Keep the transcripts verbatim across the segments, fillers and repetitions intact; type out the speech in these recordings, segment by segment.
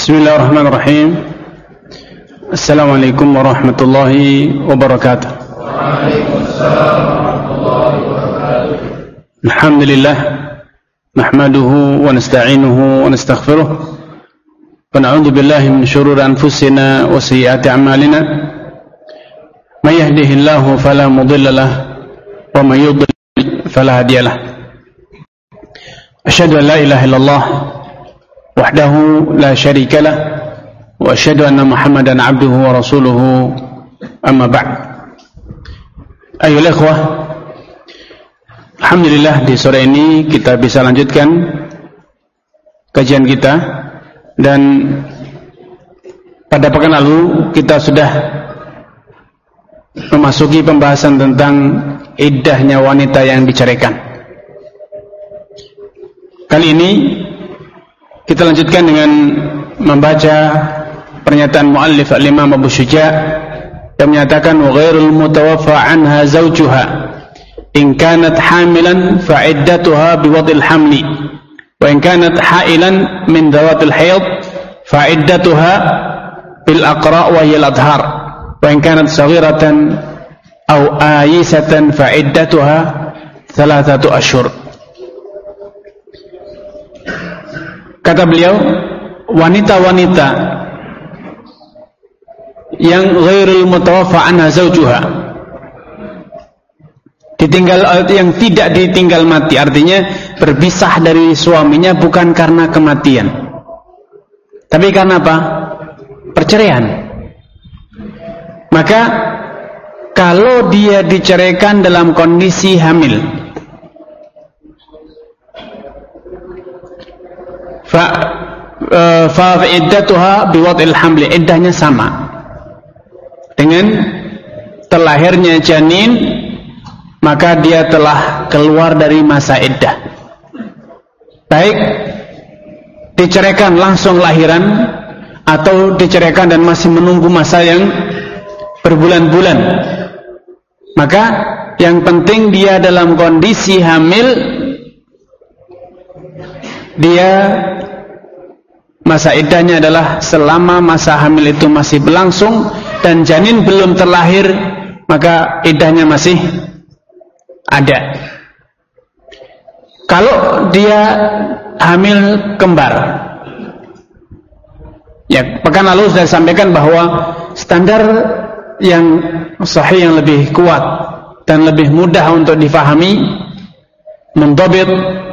Bismillahirrahmanirrahim. Assalamualaikum warahmatullahi wabarakatuh. Waalaikumsalam warahmatullahi wabarakatuh. Alhamdulillah, nahmaduhu wa nasta'inuhu wa nastaghfiruh wa na'udzu billahi min shururi anfusina wa sayyiati a'malina. May yahdihillahu fala mudilla lahu wa may yudlil fala hadiya lahu. Asyhadu an la ilaha illallah wahdahu la syarika lah wa asyhadu anna Muhammadan abduhu wa rasuluhu, amma ba'd. Ayyuhal ikhwah, alhamdulillah di sore ini kita bisa lanjutkan kajian kita, dan pada pekan lalu kita sudah memasuki pembahasan tentang iddahnya wanita yang diceraikan. Kali ini kita lanjutkan dengan membaca pernyataan muallif al-Imam Abu Syuja' yang menyatakan wa ghairul mutawaffa anha zawjuha in kanat hamilan fa iddatuha biwad'il hamli wa in kanat hailan min dawatil hayd fa iddatuha bil aqra' wa hiya al-adhar wa in kanat saghiratan aw ayisatan fa iddatuha thalathatu ashhur. Kata beliau, wanita-wanita yang ghairul mutawaffa anha zawjuha, ditinggal, yang tidak ditinggal mati, artinya berpisah dari suaminya bukan karena kematian, tapi karena apa? Perceraian. Maka kalau dia diceraikan dalam kondisi hamil, fa fa iddatuha biwad'il hamli, iddahnya sama dengan terlahirnya janin, maka dia telah keluar dari masa iddah. Baik diceraikan langsung lahiran atau diceraikan dan masih menunggu masa yang berbulan-bulan, maka yang penting dia dalam kondisi hamil, dia masa iddahnya adalah selama masa hamil itu masih berlangsung dan janin belum terlahir, maka iddahnya masih ada. Kalau dia hamil kembar, ya pekan lalu sudah disampaikan bahwa standar yang sahih, yang lebih kuat dan lebih mudah untuk difahami, mendhabit,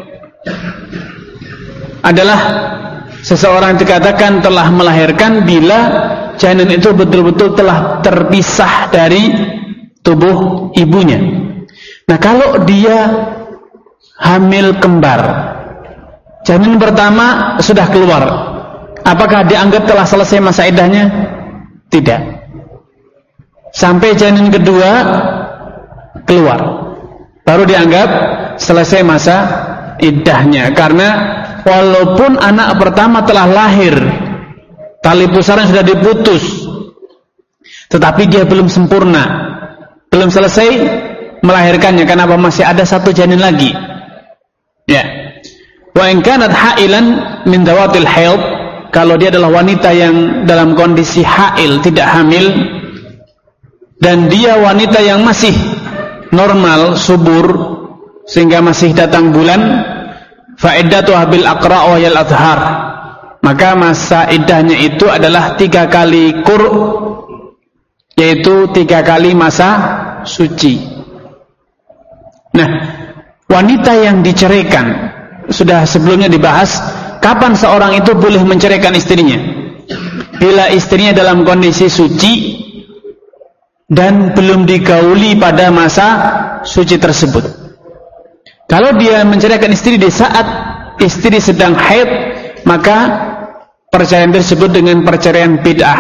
adalah seseorang dikatakan telah melahirkan bila janin itu betul-betul telah terpisah dari tubuh ibunya. Nah, kalau dia hamil kembar, janin pertama sudah keluar, apakah dianggap telah selesai masa iddahnya? Tidak. Sampai janin kedua keluar, baru dianggap selesai masa iddahnya. Karena walaupun anak pertama telah lahir, tali pusarnya sudah diputus, tetapi dia belum sempurna, belum selesai melahirkannya. Kenapa? Masih ada satu janin lagi. Ya. Wa in kanat hailan min dawatil haid, kalau dia adalah wanita yang dalam kondisi hail, tidak hamil, dan dia wanita yang masih normal, subur, sehingga masih datang bulan, fa iddatuha bil aqra' wa yal adhar, maka masa iddahnya itu adalah tiga kali qur', yaitu tiga kali masa suci. Nah, wanita yang diceraikan, sudah sebelumnya dibahas kapan seorang itu boleh menceraikan istrinya. Bila istrinya dalam kondisi suci dan belum digauli pada masa suci tersebut. Kalau dia menceraikan istri di saat istri sedang haid, maka perceraian tersebut dengan perceraian bid'ah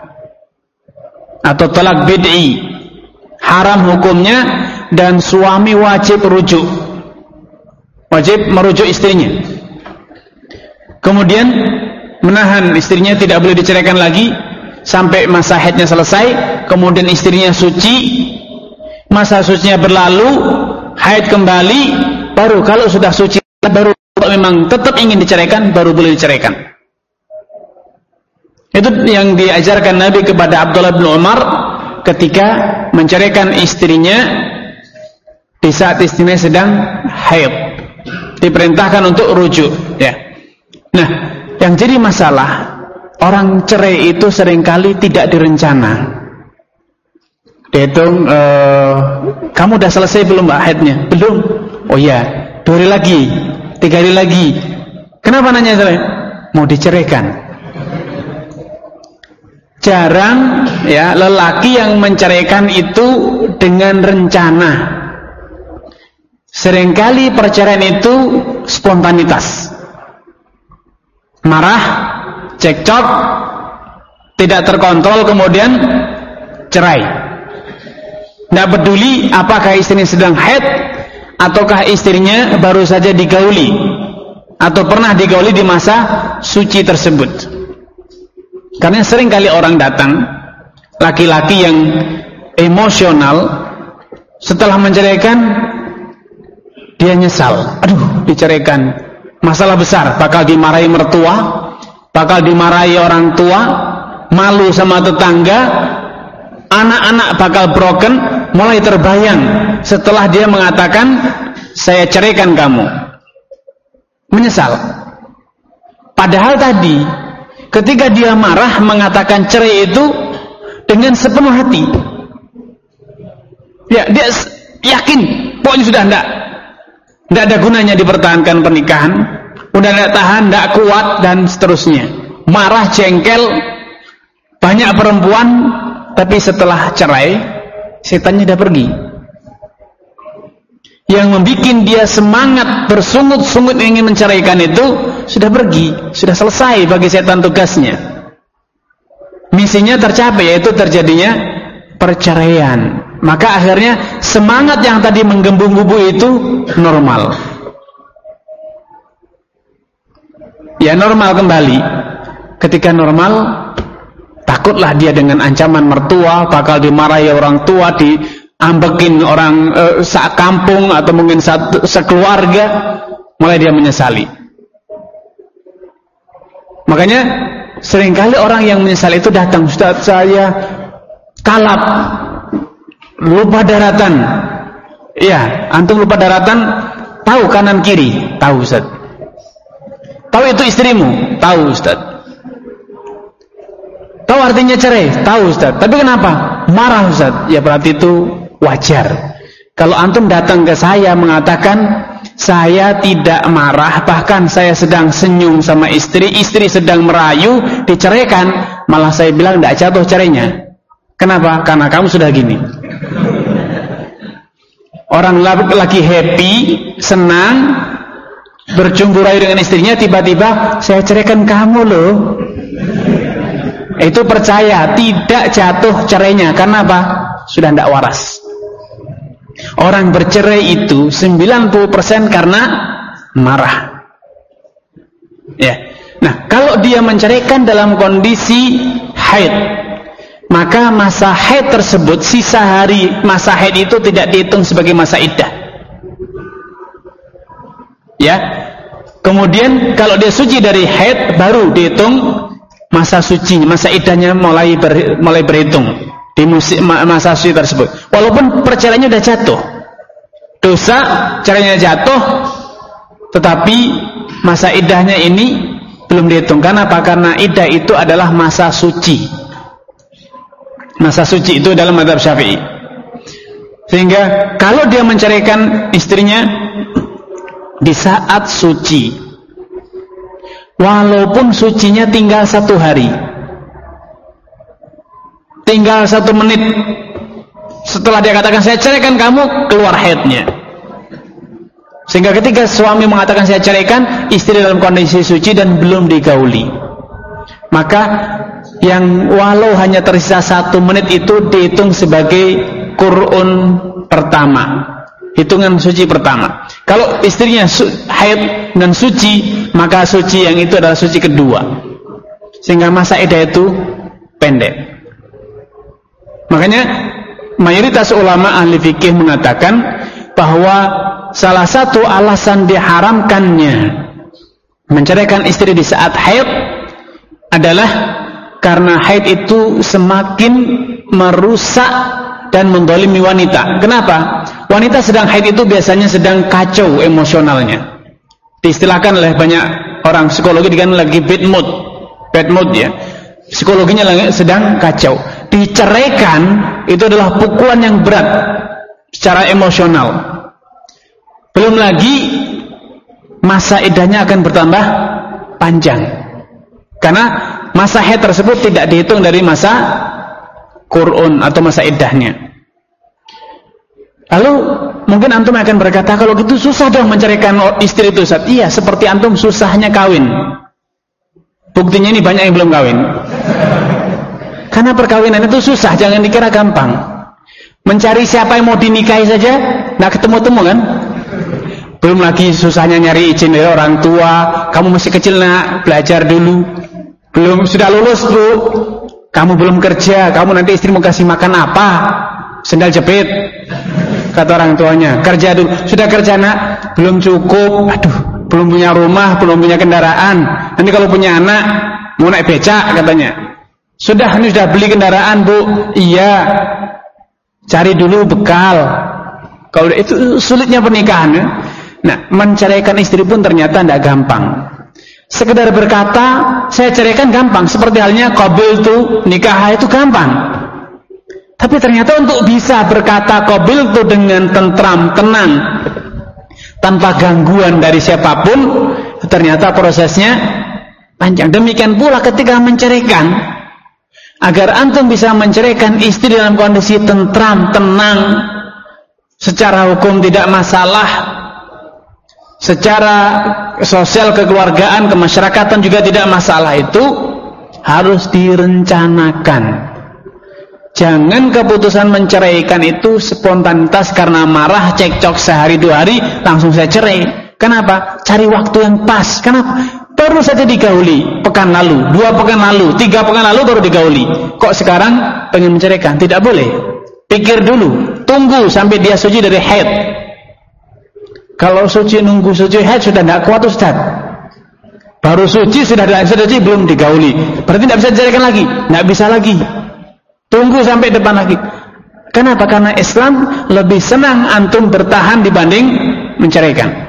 atau talak bid'i, haram hukumnya, dan suami wajib rujuk, wajib merujuk istrinya. Kemudian menahan istrinya, tidak boleh diceraikan lagi sampai masa haidnya selesai. Kemudian istrinya suci, masa sucinya berlalu, haid kembali, baru kalau sudah suci, baru memang tetap ingin diceraikan, baru boleh diceraikan. Itu yang diajarkan Nabi kepada Abdullah bin Umar ketika menceraikan istrinya di saat istrinya sedang haid. Diperintahkan untuk rujuk, ya. Nah, yang jadi masalah, orang cerai itu seringkali tidak direncana. Dihitung, e, kamu udah selesai belum mbak haidnya? Belum. Oh iya, dua hari lagi, tiga hari lagi. Kenapa nanya saya? Mau diceraikan. Jarang ya lelaki yang menceraikan itu dengan rencana. Seringkali perceraian itu spontanitas. Marah, cekcok, tidak terkontrol, kemudian cerai. Tidak peduli apakah istrinya sedang haid ataukah istrinya baru saja digauli atau pernah digauli di masa suci tersebut. Karena sering kali orang datang, laki-laki yang emosional, setelah menceraikan dia nyesal. Aduh, diceraikan, masalah besar, bakal dimarahi mertua, bakal dimarahi orang tua, malu sama tetangga, anak-anak bakal broken. Mulai terbayang setelah dia mengatakan saya ceraikan kamu, menyesal. Padahal tadi ketika dia marah mengatakan cerai itu dengan sepenuh hati, ya dia yakin pokoknya sudah enggak enggak ada gunanya dipertahankan pernikahan, udah enggak tahan, enggak kuat dan seterusnya. Marah, jengkel, banyak perempuan, tapi setelah cerai setannya sudah pergi. Yang membuat dia semangat bersungut-sungut ingin menceraikan itu sudah pergi, sudah selesai bagi setan tugasnya. Misinya tercapai, yaitu terjadinya perceraian. Maka akhirnya semangat yang tadi menggembung-gembung itu normal. Ya normal kembali. Ketika normal, takutlah dia dengan ancaman mertua, bakal dimarahi orang tua, diambekin orang e, saat kampung atau mungkin satu, sekeluarga. Mulai dia menyesali. Makanya seringkali orang yang menyesali itu datang, Ustaz saya kalap, lupa daratan. Iya, antum lupa daratan, tahu kanan kiri, tahu Ustaz. Tahu itu istrimu, tahu Ustaz. Tahu artinya cerai, tahu Ustaz. Tapi kenapa? Marah Ustaz. Ya berarti itu wajar. Kalau antum datang ke saya mengatakan saya tidak marah, bahkan saya sedang senyum sama istri, istri sedang merayu, diceraikan, malah saya bilang tidak jatuh cerainya. Kenapa? Karena kamu sudah gini. Orang lagi happy, senang, bercumbu rayu dengan istrinya, tiba-tiba saya ceraikan kamu loh. Itu percaya tidak jatuh cerainya. Karena apa? Sudah tidak waras. Orang bercerai itu sembilan puluh persen karena marah. Ya. Nah, kalau dia menceraikan dalam kondisi haid, maka masa haid tersebut, sisa hari masa haid itu tidak dihitung sebagai masa iddah. Ya. Kemudian kalau dia suci dari haid, baru dihitung masa suci, masa iddahnya mulai ber, mulai berhitung di musim, masa suci tersebut. Walaupun perceraiannya sudah jatuh, dosa cerainya jatuh, tetapi masa iddahnya ini belum dihitung. Karena apa? Karena iddah itu adalah masa suci. Masa suci itu dalam mazhab Syafi'i. Sehingga kalau dia menceraikan istrinya di saat suci, walaupun sucinya tinggal satu hari, tinggal satu menit setelah dia katakan saya ceraikan kamu, keluar haidnya. Sehingga ketika suami mengatakan saya ceraikan, istri dalam kondisi suci dan belum digauli, maka yang walau hanya tersisa satu menit itu dihitung sebagai qur'un pertama, hitungan suci pertama. Kalau istrinya haid dan suci, maka suci yang itu adalah suci kedua. Sehingga masa iddah itu pendek. Makanya mayoritas ulama ahli fikih mengatakan bahwa salah satu alasan diharamkannya menceraikan istri di saat haid adalah karena haid itu semakin merusak dan mendolimi wanita. Kenapa? Wanita sedang haid itu biasanya sedang kacau emosionalnya. Diistilahkan oleh banyak orang psikologi dengan lagi bad mood, bad mood ya. Psikologinya lagi sedang kacau. Diceraikan itu adalah pukulan yang berat secara emosional. Belum lagi masa iddahnya akan bertambah panjang. Karena masa haid tersebut tidak dihitung dari masa qur'un atau masa iddahnya. Lalu mungkin antum akan berkata, kalau gitu susah dong menceraikan istri itu, Ustaz. Iya, seperti antum susahnya kawin. Buktinya ini banyak yang belum kawin. Karena perkawinan itu susah, jangan dikira gampang. Mencari siapa yang mau dinikahi saja nggak ketemu-temu kan? Belum lagi susahnya nyari izin dari orang tua. Kamu masih kecil nak, belajar dulu. Belum, sudah lulus Bu, kamu belum kerja, kamu nanti istri mau kasih makan apa? Sendal jepit, kata orang tuanya. Kerja dulu, sudah kerja nak, belum cukup. Aduh, belum punya rumah, belum punya kendaraan. Nanti kalau punya anak mau naik becak katanya. Sudah, ini sudah beli kendaraan Bu. Iya, cari dulu bekal. Kalau itu sulitnya pernikahan ya? Nah, menceraikan istri pun ternyata tidak gampang. Sekedar berkata saya ceraikan gampang, seperti halnya qabil tu nikah itu gampang. Tapi ternyata untuk bisa berkata qabil tu dengan tentram, tenang, tanpa gangguan dari siapapun, ternyata prosesnya panjang. Demikian pula ketika menceraikan, agar antum bisa menceraikan istri dalam kondisi tentram, tenang, secara hukum tidak masalah, secara sosial kekeluargaan, kemasyarakatan juga tidak masalah, itu harus direncanakan. Jangan keputusan menceraikan itu spontanitas karena marah, cekcok sehari dua hari langsung saya cerai. Kenapa? Cari waktu yang pas. Kenapa? Baru saja digauli pekan lalu, dua pekan lalu, tiga pekan lalu baru digauli. Kok sekarang pengen menceraikan? Tidak boleh. Pikir dulu, tunggu sampai dia suci dari haid. Kalau suci nunggu suci haid sudah tidak kuat Ustaz. Baru suci sudah tidak suci belum digauli. Berarti tidak bisa diceraikan lagi. Tidak bisa lagi. Tunggu sampai depan lagi. Kenapa? Karena Islam lebih senang antum bertahan dibanding menceraikan.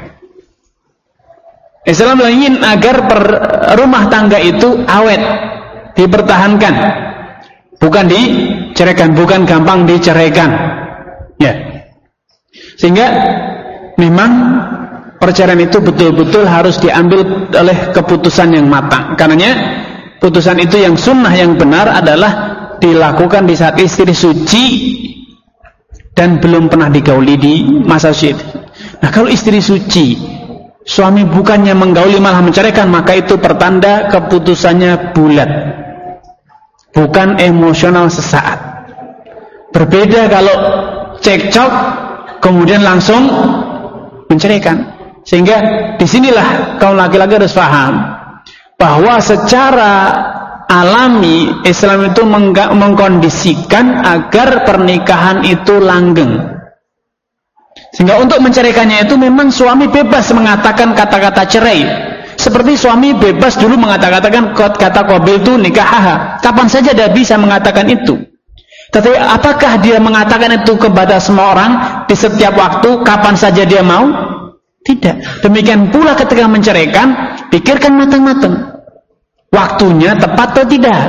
Islam ingin agar per, rumah tangga itu awet, dipertahankan, bukan diceraikan, bukan gampang diceraikan. Ya. Sehingga memang perceraian itu betul-betul harus diambil oleh keputusan yang matang. Karenanya putusan itu yang sunnah, yang benar adalah dilakukan di saat istri suci dan belum pernah digauli di masa suci. Nah, kalau istri suci, suami bukannya menggauli malah menceraikan, maka itu pertanda keputusannya bulat, bukan emosional sesaat. Berbeda kalau cekcok kemudian langsung menceraikan. Sehingga disinilah kaum laki-laki harus paham bahwa secara alami Islam itu meng- mengkondisikan agar pernikahan itu langgeng. Sehingga untuk menceraikannya itu memang suami bebas mengatakan kata-kata cerai. Seperti suami bebas dulu mengatakan kata qabil itu nikah, kapan saja dia bisa mengatakan itu. Tetapi apakah dia mengatakan itu kepada semua orang di setiap waktu, kapan saja dia mau? Tidak. Demikian pula ketika menceraikan, pikirkan matang-matang. Waktunya tepat atau tidak?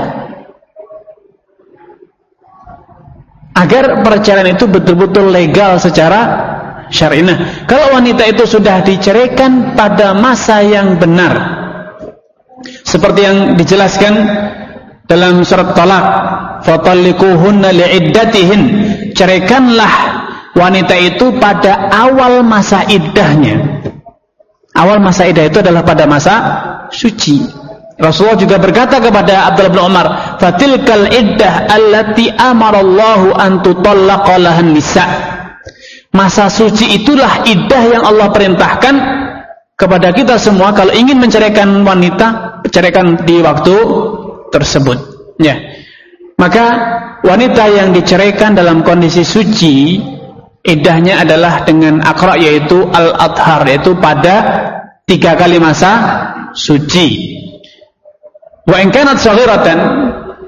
Agar perceraian itu betul-betul legal secara syar'i. Nah, kalau wanita itu sudah diceraikan pada masa yang benar, seperti yang dijelaskan dalam surat Talaq, fatalliquhunna li'iddatihin, ceraikanlah wanita itu pada awal masa iddahnya. Awal masa iddah itu adalah pada masa suci. Rasulullah juga berkata kepada Abdullah bin Umar, fatilkal iddah allati amarallahu an tutallaqa lahan nisa. Masa suci itulah iddah yang Allah perintahkan kepada kita semua kalau ingin menceraikan wanita, ceraikan di waktu tersebut. Ya. Maka wanita yang diceraikan dalam kondisi suci, iddahnya adalah dengan aqra, yaitu al-adhar, yaitu pada tiga kali masa suci. Wa in kanat saghiratan,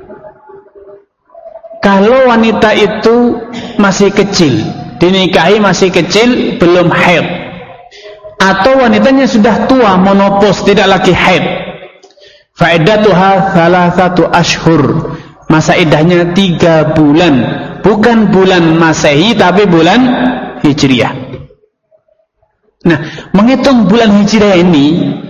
kalau wanita itu masih kecil, dinikahi masih kecil, belum haid, atau wanitanya sudah tua, menopause, tidak lagi haid, fa'iddatuha thalathatu ashhur, masa iddahnya tiga bulan, bukan bulan Masehi tapi bulan Hijriah. Nah, menghitung bulan Hijriah ini,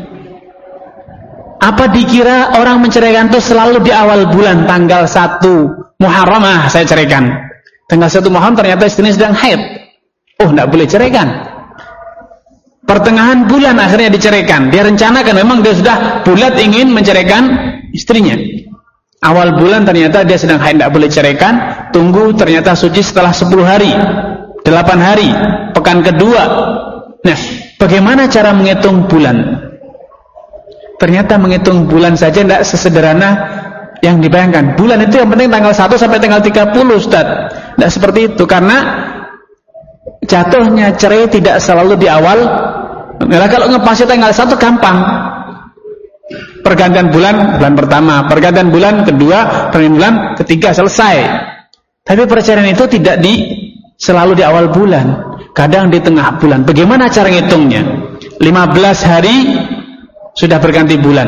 apa dikira orang menceraikan itu selalu di awal bulan tanggal satu Muharram, ah saya ceraikan. Tanggal satu Muharram ternyata istrinya sedang haid. Oh, tidak boleh ceraikan. Pertengahan bulan akhirnya diceraikan. Dia rencanakan, memang dia sudah bulat ingin menceraikan istrinya. Awal bulan ternyata dia sedang haid, tidak boleh ceraikan. Tunggu, ternyata suci setelah sepuluh hari, delapan hari, pekan kedua. Nah, bagaimana cara menghitung bulan? Ternyata menghitung bulan saja tidak sesederhana yang dibayangkan. Bulan itu yang penting tanggal satu sampai tanggal tiga puluh, Ustaz. Tidak seperti itu, karena jatuhnya cerai tidak selalu di awal. Nah, kalau ngepasnya tanggal satu gampang. Pergantian bulan, bulan pertama, pergantian bulan kedua, pergantian bulan ketiga, selesai. Tapi perceraian itu tidak di selalu di awal bulan, kadang di tengah bulan. Bagaimana cara ngitungnya? lima belas hari sudah berganti bulan.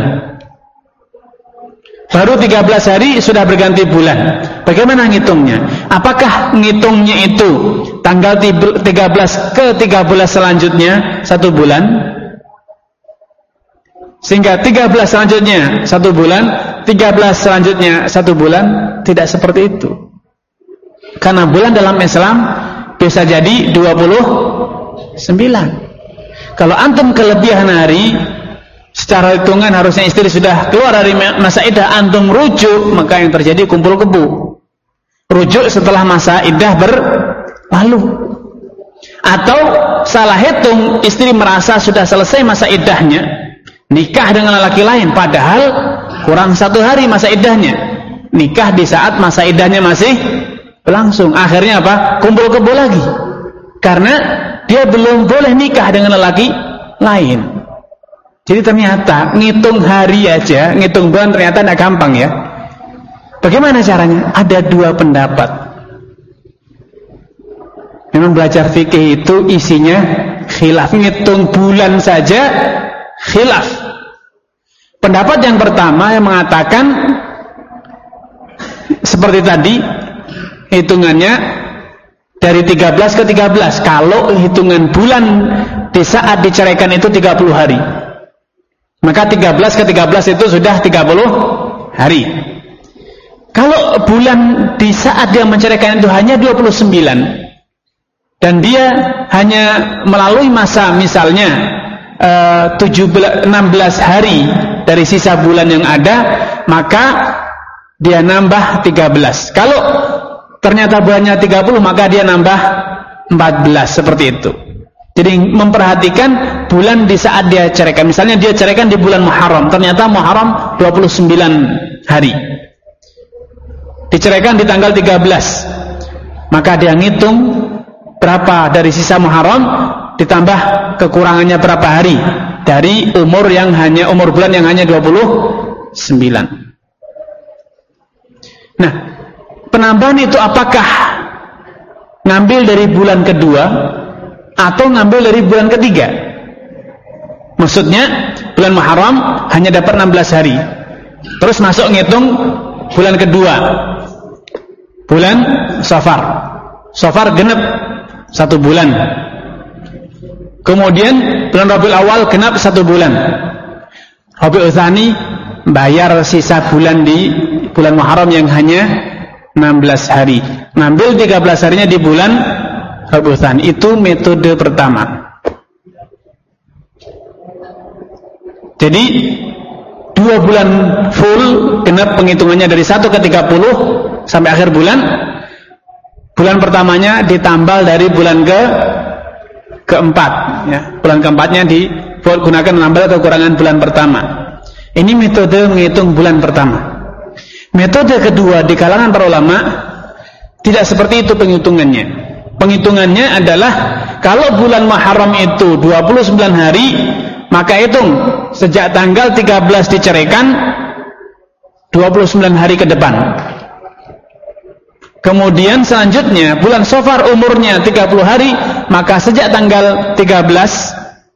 Baru tiga belas hari sudah berganti bulan. Bagaimana ngitungnya? Apakah ngitungnya itu tanggal tiga belas ke tiga belas selanjutnya satu bulan? Sehingga tiga belas selanjutnya satu bulan, tiga belas selanjutnya satu bulan? Tidak seperti itu. Karena bulan dalam Islam bisa jadi dua puluh sembilan. Kalau antum kelebihan hari, secara hitungan harusnya istri sudah keluar dari masa iddah, antum rujuk, maka yang terjadi kumpul kebu. Rujuk setelah masa iddah berlalu. Atau salah hitung, istri merasa sudah selesai masa iddahnya, nikah dengan lelaki lain, padahal kurang satu hari masa iddahnya. Nikah di saat masa iddahnya masih berlangsung. Akhirnya apa? Kumpul kebu lagi. Karena dia belum boleh nikah dengan lelaki lain. Jadi ternyata ngitung hari aja, ngitung bulan ternyata tidak gampang ya. Bagaimana caranya? Ada dua pendapat. Memang belajar fikih itu isinya khilaf. Ngitung bulan saja khilaf. Pendapat yang pertama yang mengatakan seperti tadi, hitungannya dari tiga belas ke tiga belas. Kalau hitungan bulan di saat diceraikan itu tiga puluh hari, maka tiga belas ke tiga belas itu sudah tiga puluh hari. Kalau bulan di saat dia menceraikan itu hanya dua puluh sembilan, dan dia hanya melalui masa misalnya uh, enam belas hari dari sisa bulan yang ada, maka dia nambah tiga belas. Kalau ternyata bulannya tiga puluh, maka dia nambah empat belas, seperti itu. Jadi memperhatikan bulan di saat dia ceraikan. Misalnya dia ceraikan di bulan Muharram, ternyata Muharram dua puluh sembilan hari, diceraikan di tanggal tiga belas, maka dia ngitung berapa dari sisa Muharram ditambah kekurangannya berapa hari dari umur yang hanya umur bulan yang hanya dua puluh sembilan. Nah, penambahan itu apakah ngambil dari bulan kedua atau ngambil dari bulan ketiga? Maksudnya bulan Muharram hanya dapat enam belas hari, terus masuk ngitung bulan kedua, bulan Safar. Safar genep satu bulan. Kemudian bulan Rabiul Awal genap satu bulan. Rabiul Tsani bayar sisa bulan di bulan Muharram yang hanya enam belas hari. Ngambil tiga belas harinya di bulan Rabiul Tsani. Itu metode pertama. Jadi dua bulan full genap penghitungannya dari satu ke tiga puluh sampai akhir bulan. Bulan pertamanya ditambal dari bulan ke keempat, ya. Bulan keempatnya digunakan menambal kekurangan bulan pertama. Ini metode menghitung bulan pertama. Metode kedua di kalangan para ulama tidak seperti itu penghitungannya. Penghitungannya adalah kalau bulan Muharram itu dua puluh sembilan hari, maka hitung sejak tanggal tiga belas diceraikan dua puluh sembilan hari ke depan. Kemudian selanjutnya bulan Safar umurnya tiga puluh hari, maka sejak tanggal tiga belas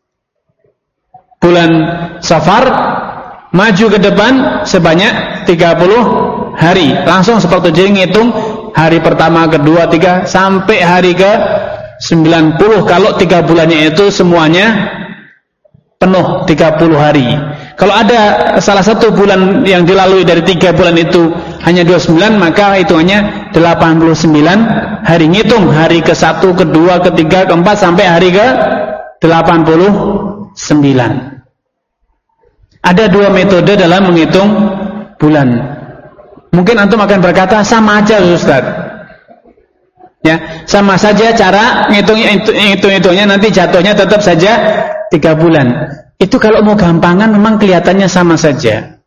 bulan Safar maju ke depan sebanyak tiga puluh hari. Langsung seperti jadi ngitung hari pertama, kedua, tiga sampai hari ke sembilan puluh kalau tiga bulannya itu semuanya penuh tiga puluh hari. Kalau ada salah satu bulan yang dilalui dari tiga bulan itu hanya dua puluh sembilan, maka hitungannya delapan puluh sembilan hari. Ngitung hari ke satu, kedua, ketiga, keempat sampai hari ke delapan puluh sembilan. Ada dua metode dalam menghitung bulan. Mungkin antum akan berkata sama aja Ustaz. Ya, sama saja cara ngitung-hitungnya, nanti jatuhnya tetap saja tiga bulan. Itu kalau mau gampangan memang kelihatannya sama saja.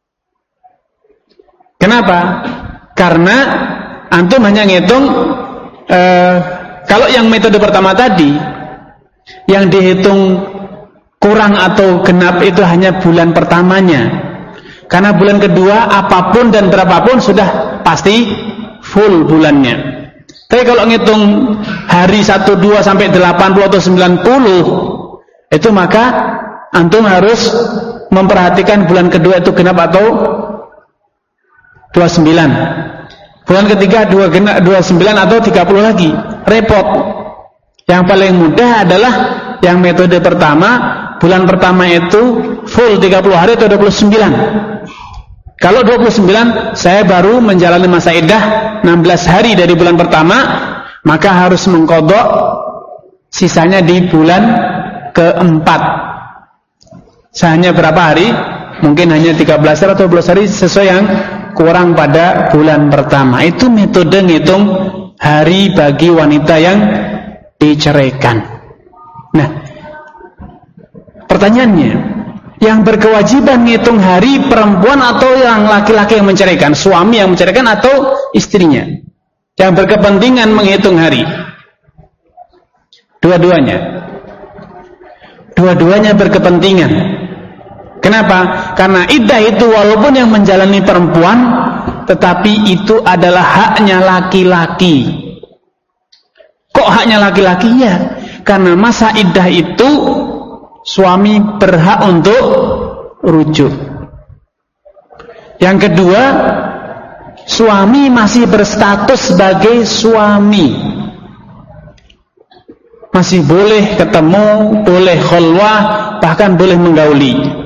Kenapa? Karena antum hanya ngitung eh, kalau yang metode pertama tadi yang dihitung kurang atau genap itu hanya bulan pertamanya. Karena bulan kedua apapun dan berapapun sudah pasti full bulannya. Tapi kalau ngitung hari satu, dua sampai delapan puluh atau sembilan puluh, itu maka antum harus memperhatikan bulan kedua itu genap atau dua puluh sembilan. Bulan ketiga dua puluh sembilan atau tiga puluh lagi. Repot. Yang paling mudah adalah yang metode pertama, bulan pertama itu full tiga puluh hari atau dua puluh sembilan. Kalau dua puluh sembilan, saya baru menjalani masa iddah enam belas hari dari bulan pertama, maka harus mengqadha sisanya di bulan keempat. Sisanya berapa hari? Mungkin hanya tiga belas hari atau dua belas hari sesuai yang kurang pada bulan pertama. Itu metode ngitung hari bagi wanita yang diceraikan. Nah, pertanyaannya, yang berkewajiban ngitung hari perempuan atau yang laki-laki yang menceraikan, suami yang menceraikan atau istrinya yang berkepentingan menghitung hari? Dua-duanya. Dua-duanya berkepentingan. Kenapa? Karena iddah itu walaupun yang menjalani perempuan, tetapi itu adalah haknya laki-laki. Kok haknya laki-laki? Ya, karena masa iddah itu suami berhak untuk rujuk. Yang kedua, suami masih berstatus sebagai suami, masih boleh ketemu, boleh khulwah, bahkan boleh menggauli.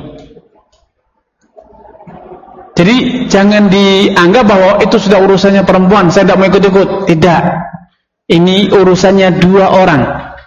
Jadi jangan dianggap bahwa itu sudah urusannya perempuan, saya tidak mau ikut-ikut. Tidak. Ini urusannya dua orang,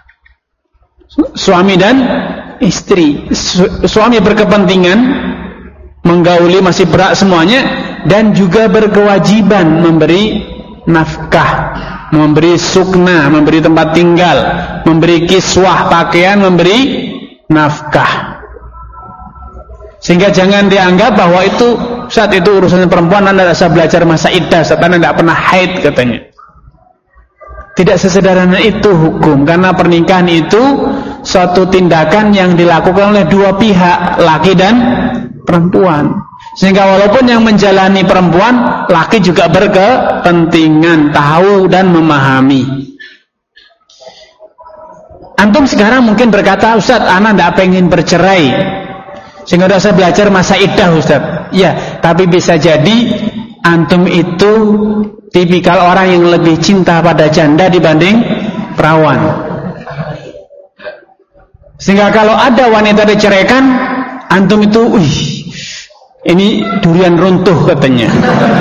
suami dan istri. Su suami berkepentingan menggauli, masih berhak semuanya, dan juga berkewajiban memberi nafkah, memberi sukna, memberi tempat tinggal, memberi kiswah pakaian, memberi nafkah. Sehingga jangan dianggap bahwa itu saat itu urusannya perempuan, Anda tidak belajar masa iddah, saat Anda tidak pernah haid katanya. Tidak sesederhana itu hukum, karena pernikahan itu suatu tindakan yang dilakukan oleh dua pihak, laki dan perempuan. Sehingga walaupun yang menjalani perempuan, laki juga berkepentingan tahu dan memahami. Antum sekarang mungkin berkata, Ustaz, ana tidak pengen bercerai, sehingga udah saya belajar masa iddah Ustaz. Ya, tapi bisa jadi antum itu tipikal orang yang lebih cinta pada janda dibanding perawan. Sehingga kalau ada wanita diceraikan, antum itu, wih, ini durian runtuh katanya.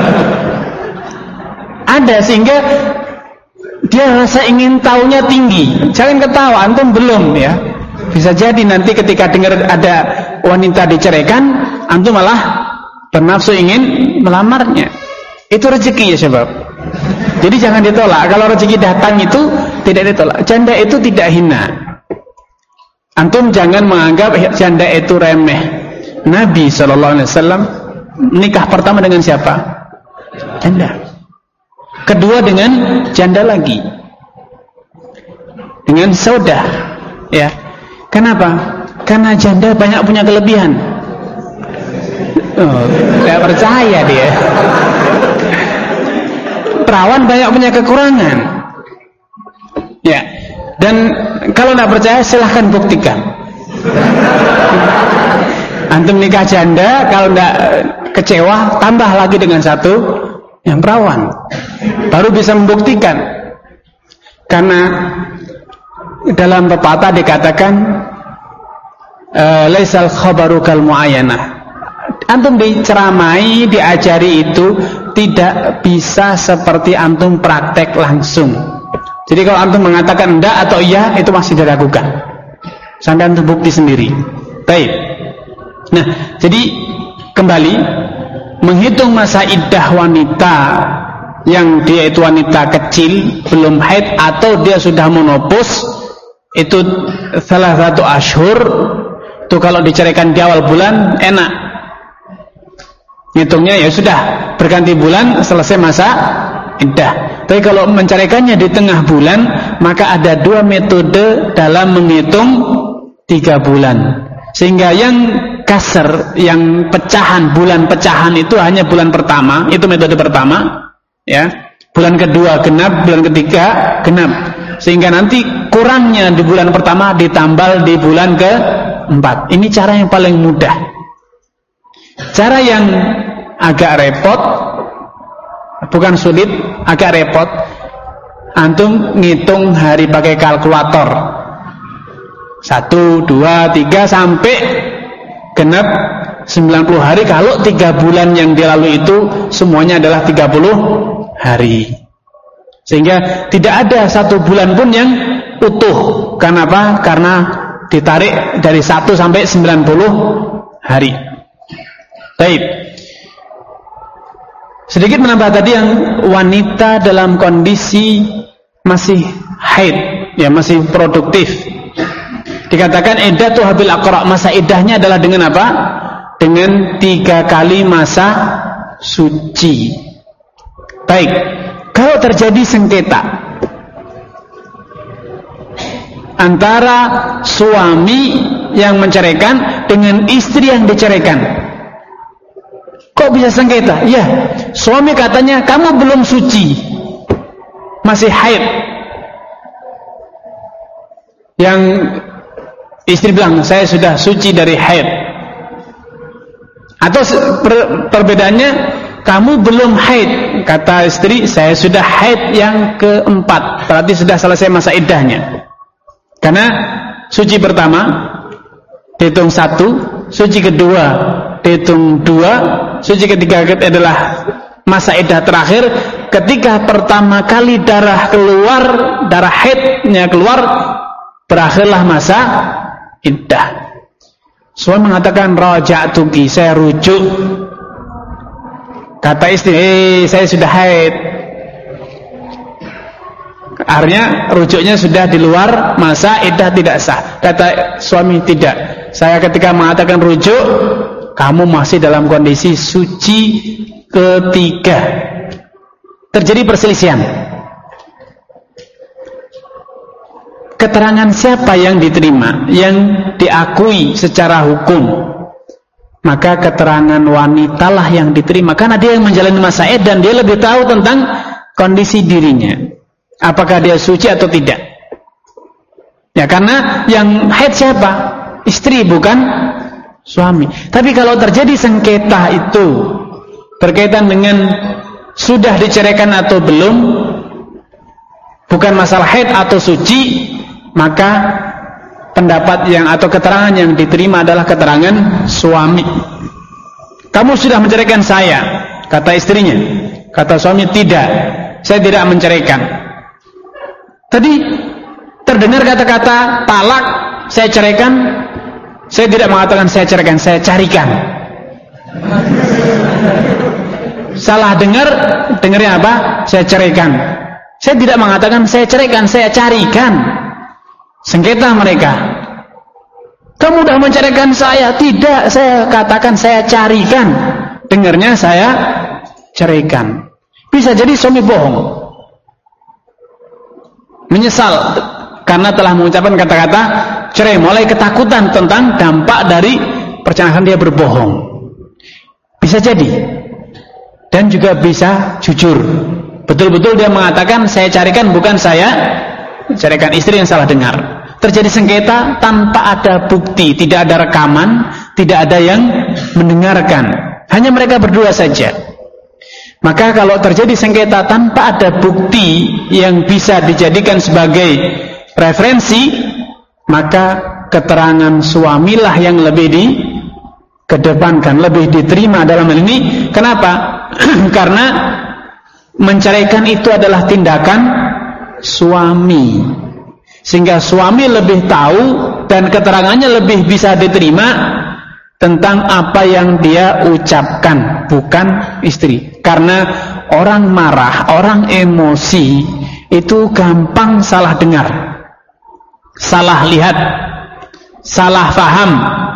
Ada, sehingga dia rasa ingin tahunya tinggi. Jangan ketawa, antum belum ya. Bisa jadi nanti ketika dengar ada wanita diceraikan, antum malah bernafsu ingin melamarnya. Itu rezeki ya sebab. Jadi jangan ditolak. Kalau rezeki datang itu tidak ditolak. Janda itu tidak hina. Antum jangan menganggap janda itu remeh. Nabi shallallahu alaihi wasallam nikah pertama dengan siapa? Janda. Kedua dengan janda lagi. Dengan saudah. Ya. Kenapa? Karena janda banyak punya kelebihan. Oh, tidak percaya dia. perawan banyak punya kekurangan. Ya. Dan kalau tidak percaya silahkan buktikan. Antum nikah janda, kalau tidak kecewa tambah lagi dengan satu yang perawan, baru bisa membuktikan. Karena dalam pepatah dikatakan laisal khabaru kal muayyanah. Antum diceramai, diajari itu tidak bisa seperti antum praktek langsung. Jadi kalau antum mengatakan enggak atau iya, itu masih diragukan sampai antum bukti sendiri. Baik. Nah, jadi kembali menghitung masa iddah wanita yang dia itu wanita kecil, belum haid atau dia sudah menopause, itu salah satu ashur. Itu kalau diceraikan di awal bulan enak. Hitungnya ya sudah berganti bulan selesai masa iddah. Tapi kalau menceraikannya di tengah bulan, maka ada dua metode dalam menghitung tiga bulan. Sehingga yang kasar, yang pecahan, bulan pecahan itu hanya bulan pertama, itu metode pertama, ya. Bulan kedua genap, bulan ketiga genap. Sehingga nanti kurangnya di bulan pertama ditambal di bulan keempat. Ini cara yang paling mudah. Cara yang agak repot, bukan sulit, agak repot. Antum ngitung hari pakai kalkulator. Satu, dua, tiga sampai genap sembilan puluh hari. Kalau tiga bulan yang dilalui itu semuanya adalah tiga puluh hari. Sehingga tidak ada satu bulan pun yang utuh. Kenapa? Karena ditarik dari satu sampai sembilan puluh hari. Baik. Sedikit menambah tadi yang wanita dalam kondisi masih haid, ya masih produktif. Dikatakan iddatu habil aqra, masa iddahnya adalah dengan apa? Dengan tiga kali masa suci. Baik, kalau terjadi sengketa antara suami yang menceraikan dengan istri yang diceraikan, kok bisa sengketa? Ya, suami katanya kamu belum suci, masih haid. Yang istri bilang saya sudah suci dari haid. Atau per, perbedaannya kamu belum haid, kata istri saya sudah haid yang keempat, berarti sudah selesai masa iddahnya. Karena suci pertama dihitung satu, suci kedua dihitung dua, suci ketiga adalah masa iddah terakhir. Ketika pertama kali darah keluar, darah haidnya keluar, berakhirlah masa iddah. Suami mengatakan raja'tuki, saya rujuk. Kata istri, eh saya sudah haid. Artinya rujuknya sudah di luar masa iddah, tidak sah. Kata suami, tidak. Saya ketika mengatakan rujuk, kamu masih dalam kondisi suci ketiga. Terjadi perselisihan. Keterangan siapa yang diterima, yang diakui secara hukum, maka keterangan wanitalah yang diterima, karena dia yang menjalani masa iddah dan dia lebih tahu tentang kondisi dirinya, apakah dia suci atau tidak. Ya, karena yang haid siapa? Istri, bukan suami. Tapi kalau terjadi sengketa itu berkaitan dengan sudah diceraikan atau belum, bukan masalah haid atau suci, maka pendapat yang atau keterangan yang diterima adalah keterangan suami. Kamu sudah menceraikan saya, kata istrinya. Kata suami, tidak, saya tidak menceraikan. Tadi terdengar kata-kata talak, saya ceraikan. Saya tidak mengatakan saya ceraikan, saya carikan. Salah dengar, dengarnya apa? Saya ceraikan. Saya tidak mengatakan saya ceraikan, saya carikan. Sengketa mereka. Kamu sudah menceraikan saya. Tidak, saya katakan saya carikan. Dengarnya saya ceraikan. Bisa jadi suami bohong, menyesal karena telah mengucapkan kata-kata cerai, mulai ketakutan tentang dampak dari perceraian dia berbohong. Bisa jadi. Dan juga bisa jujur. Betul-betul dia mengatakan saya carikan, bukan saya carikan. Istri yang salah dengar. Terjadi sengketa tanpa ada bukti, tidak ada rekaman, tidak ada yang mendengarkan, hanya mereka berdua saja. Maka kalau terjadi sengketa tanpa ada bukti yang bisa dijadikan sebagai referensi, maka keterangan suamilah yang lebih dikedepankan, lebih diterima dalam hal ini. Kenapa? Karena menceraikan itu adalah tindakan suami, sehingga suami lebih tahu dan keterangannya lebih bisa diterima tentang apa yang dia ucapkan, bukan istri. Karena orang marah, orang emosi itu gampang salah dengar, salah lihat, salah faham,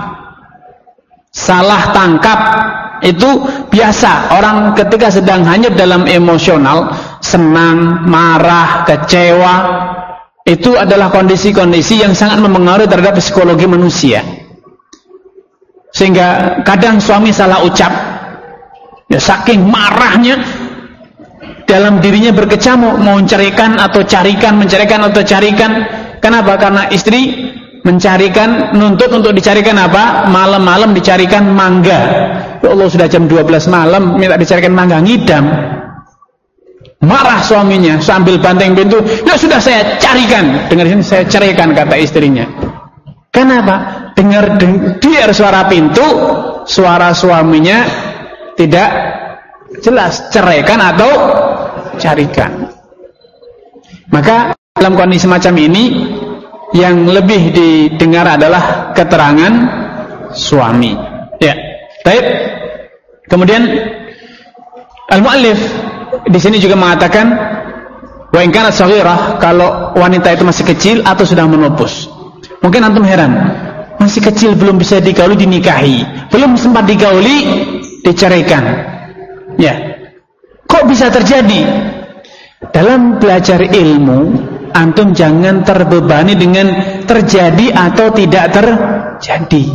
salah tangkap. Itu biasa. Orang ketika sedang hanyut dalam emosional, senang, marah, kecewa, itu adalah kondisi-kondisi yang sangat mempengaruhi terhadap psikologi manusia. Sehingga kadang suami salah ucap, ya saking marahnya dalam dirinya berkecamuk, mau menceraikan atau carikan, menceraikan atau carikan. Kenapa? Karena istri mencarikan, nuntut untuk dicarikan apa? Malam-malam dicarikan mangga. Ya Allah, sudah jam dua belas malam minta dicarikan mangga, ngidam. Marah suaminya sambil banteng pintu. Ya sudah, saya carikan. Dengar sini, saya ceraikan, kata istrinya. Kenapa? Dengar dengar suara pintu, suara suaminya tidak jelas, ceraikan atau carikan. Maka dalam kondisi semacam ini yang lebih didengar adalah keterangan suami. Ya, baik. Kemudian al-muallif di sini juga mengatakan wa in kanat shaghirah, kalau wanita itu masih kecil atau sudah menopause. Mungkin antum heran, masih kecil belum bisa digauli dinikahi, belum sempat digauli diceraikan. Ya, kok bisa terjadi? Dalam belajar ilmu, antum jangan terbebani dengan terjadi atau tidak terjadi.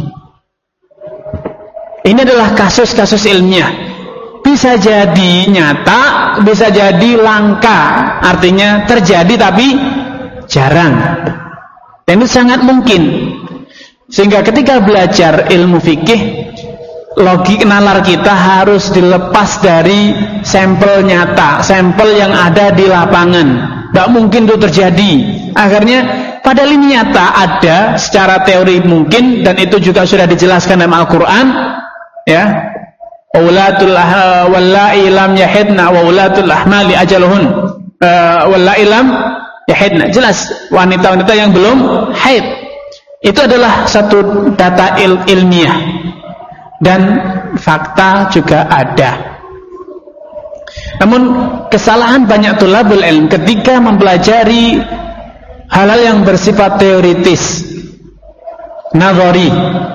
Ini adalah kasus-kasus ilmiah. Bisa jadi nyata, bisa jadi langka. Artinya terjadi tapi jarang. Dan itu sangat mungkin. Sehingga ketika belajar ilmu fikih, logik nalar kita harus dilepas dari sampel nyata, sampel yang ada di lapangan. Tidak mungkin itu terjadi. Akhirnya padahal ini nyata, ada secara teori mungkin, dan itu juga sudah dijelaskan dalam Al-Quran. Ya, ulatul wallahi lam yahidna wa ulatul ahmali ajaluhun wallahi lam yahidna. Jelas wanita-wanita yang belum haid. Itu adalah satu data il ilmiah dan fakta juga ada. Namun kesalahan banyak tulabul ilm ketika mempelajari hal-hal yang bersifat teoritis, nazari.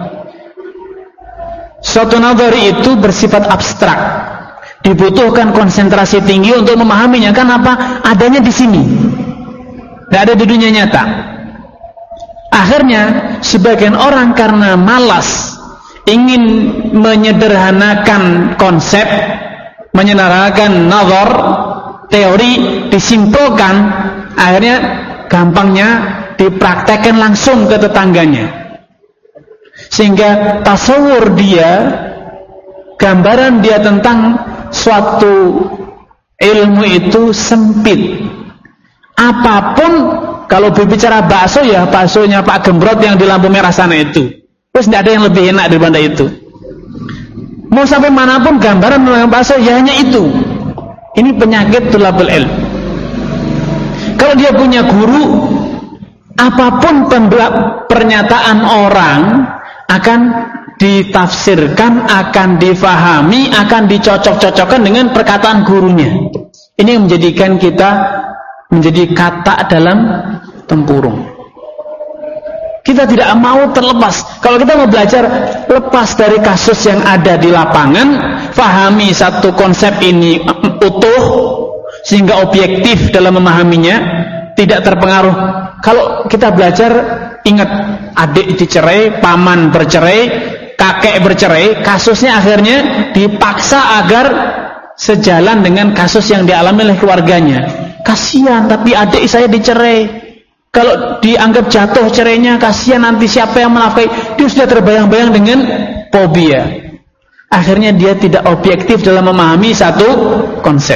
Suatu nazari itu bersifat abstrak, dibutuhkan konsentrasi tinggi untuk memahaminya. Kenapa? Adanya di sini, tidak ada di dunia nyata. Akhirnya sebagian orang karena malas ingin menyederhanakan konsep, menyederhanakan nazar, teori, disimpulkan, akhirnya gampangnya dipraktekkan langsung ke tetangganya. Sehingga tasawur dia, gambaran dia tentang suatu ilmu itu sempit. Apapun, kalau berbicara bakso, ya baksonya Pak Gembrot yang di lampu merah sana itu. Terus tidak ada yang lebih enak daripada itu. Mau sampai manapun gambaran tentang bakso, ya hanya itu. Ini penyakit tulabul ilm. Kalau dia punya guru, apapun pernyataan orang akan ditafsirkan, akan difahami, akan dicocok-cocokkan dengan perkataan gurunya. Ini yang menjadikan kita menjadi katak dalam tempurung. Kita tidak mau terlepas. Kalau kita mau belajar, lepas dari kasus yang ada di lapangan, fahami satu konsep ini utuh, sehingga objektif dalam memahaminya, tidak terpengaruh. Kalau kita belajar, ingat, adik dicerai, paman bercerai, kakek bercerai, kasusnya akhirnya dipaksa agar sejalan dengan kasus yang dialami oleh keluarganya. Kasihan, tapi adik saya dicerai. Kalau dianggap jatuh cerainya, kasihan nanti siapa yang menafkahi. Dia sudah terbayang-bayang dengan fobia. Akhirnya dia tidak objektif dalam memahami satu konsep.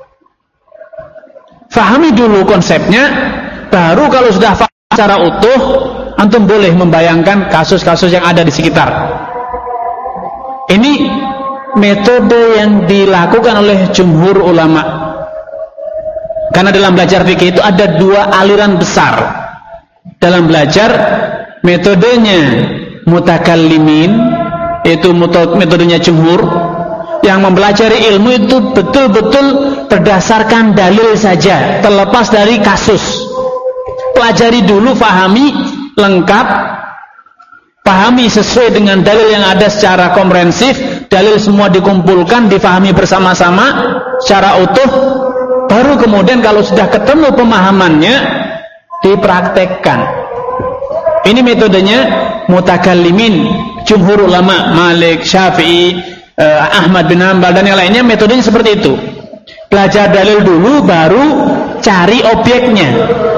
Fahami dulu konsepnya, baru kalau sudah faham secara utuh, antum boleh membayangkan kasus-kasus yang ada di sekitar. Ini metode yang dilakukan oleh jumhur ulama. Karena dalam belajar fikih itu ada dua aliran besar. Dalam belajar, metodenya mutakallimin, yaitu metodenya jumhur, yang mempelajari ilmu itu betul-betul berdasarkan dalil saja, terlepas dari kasus. Pelajari dulu, pahami lengkap, pahami sesuai dengan dalil yang ada secara komprehensif, dalil semua dikumpulkan, dipahami bersama-sama secara utuh. Baru kemudian kalau sudah ketemu pemahamannya, dipraktekkan. Ini metodenya mutakallimin, jumhur ulama, Malik, Syafi'i, eh, Ahmad bin Hanbal dan yang lainnya, metodenya seperti itu. Belajar dalil dulu, baru cari objeknya.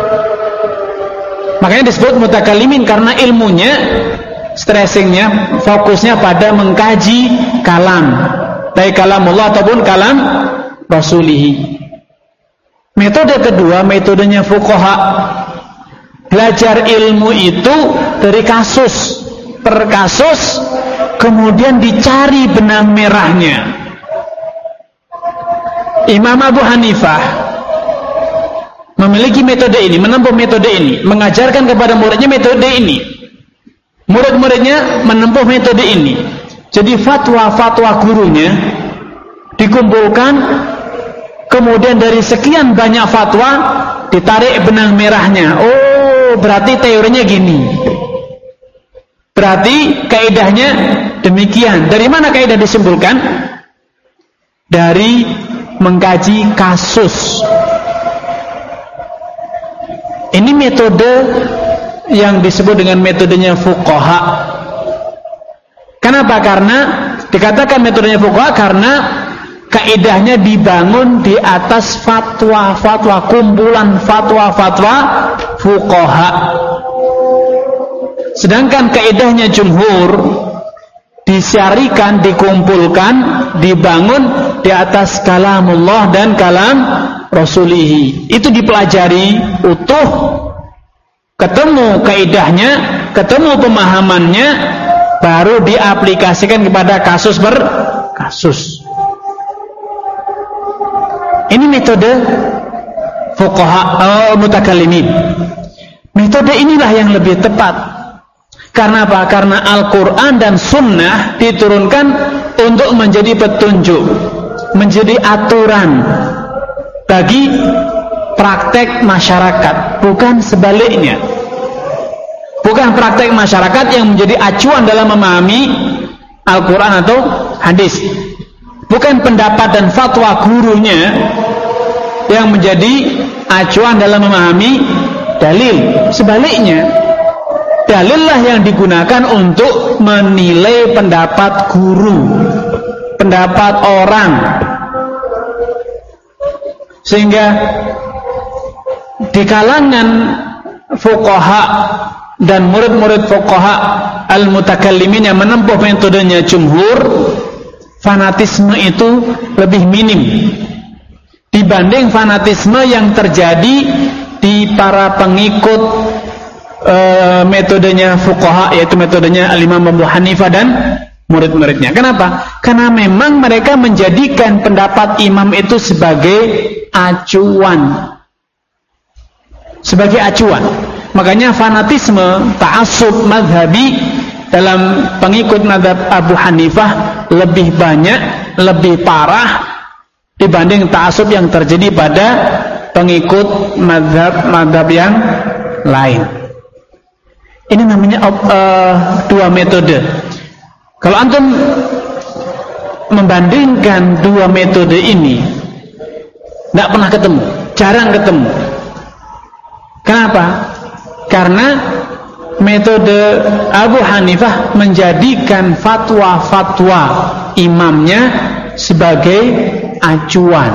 Makanya disebut mutakallimin, karena ilmunya, stressingnya, fokusnya pada mengkaji kalam, baik kalamullah ataupun kalam Rasulihi. Metode kedua, metodenya fuqaha. Belajar ilmu itu dari kasus per kasus, kemudian dicari benang merahnya. Imam Abu Hanifah memiliki metode ini, menempuh metode ini, mengajarkan kepada muridnya metode ini. Murid-muridnya menempuh metode ini. Jadi fatwa-fatwa gurunya dikumpulkan, kemudian dari sekian banyak fatwa ditarik benang merahnya. Oh, berarti teorinya gini. Berarti kaidahnya demikian. Dari mana kaidah disimpulkan? Dari mengkaji kasus. Ini metode yang disebut dengan metodenya fuqaha. Kenapa? Karena dikatakan metodenya fuqaha karena kaidahnya dibangun di atas fatwa-fatwa, kumpulan fatwa-fatwa fuqaha. Sedangkan kaidahnya jumhur disyarikan, dikumpulkan, dibangun di atas kalamullah dan kalam Rasulihi. Itu dipelajari utuh, ketemu kaidahnya, ketemu pemahamannya, baru diaplikasikan kepada kasus per kasus. Ini metode fuqaha atau mutakallimin. Metode inilah yang lebih tepat. Karena apa? Karena Al-Quran dan Sunnah diturunkan untuk menjadi petunjuk, menjadi aturan bagi praktek masyarakat, bukan sebaliknya. Bukan praktek masyarakat yang menjadi acuan dalam memahami Al-Quran atau hadis. Bukan pendapat dan fatwa gurunya yang menjadi acuan dalam memahami dalil. Sebaliknya, dalillah yang digunakan untuk menilai pendapat guru, pendapat orang. Sehingga di kalangan fuqaha dan murid-murid fuqaha al-mutakallimin yang menempuh metodenya jumhur, fanatisme itu lebih minim dibanding fanatisme yang terjadi di para pengikut e, metodenya fuqaha, yaitu metodenya al-Imam Abu Hanifah dan murid-muridnya. Kenapa? Karena memang mereka menjadikan pendapat imam itu sebagai acuan, sebagai acuan. Makanya fanatisme, ta'assub madhabi dalam pengikut madhab Abu Hanifah lebih banyak, lebih parah dibanding ta'assub yang terjadi pada pengikut madhab-madhab yang lain. Ini namanya uh, dua metode. Kalau antum membandingkan dua metode ini, tidak pernah ketemu, jarang ketemu. Kenapa? Karena metode Abu Hanifah menjadikan fatwa-fatwa imamnya sebagai acuan.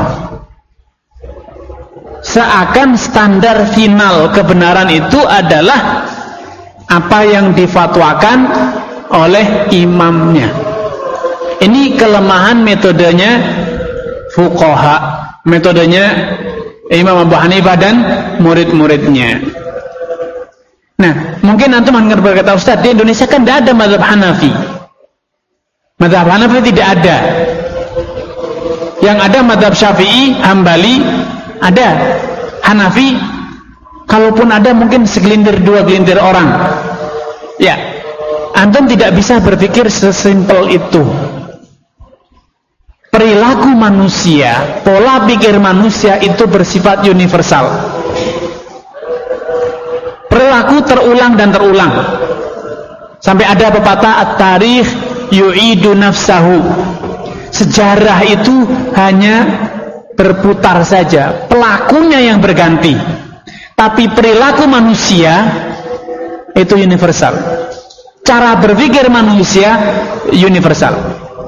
Seakan standar final kebenaran itu adalah apa yang difatwakan oleh imamnya. Ini kelemahan metodenya fuqaha, metodenya Imam Abu Hanifah dan murid-muridnya. Nah, mungkin antum akan berkata, Ustaz, di Indonesia kan tidak ada mazhab Hanafi. Mazhab Hanafi tidak ada. Yang ada mazhab Syafi'i, Hambali, ada. Hanafi, kalaupun ada mungkin segelintir dua gelintir orang. Ya, antum tidak bisa berpikir sesimpel itu. Perilaku manusia, pola pikir manusia itu bersifat universal. Perilaku terulang dan terulang. Sampai ada pepatah at-tarikh yu'idu nafsahu. Sejarah itu hanya berputar saja, pelakunya yang berganti. Tapi perilaku manusia itu universal. Cara berpikir manusia universal.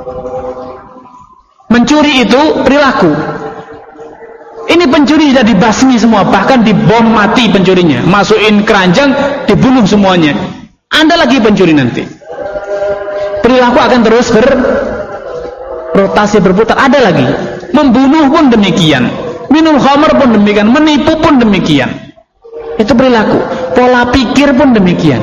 Mencuri itu perilaku. Ini pencuri sudah dibasmi semua, bahkan dibom mati pencurinya, masukin keranjang, dibunuh semuanya. Anda lagi pencuri nanti. Perilaku akan terus berrotasi, berputar. Ada lagi. Membunuh pun demikian, minum khamar pun demikian, menipu pun demikian. Itu perilaku. Pola pikir pun demikian.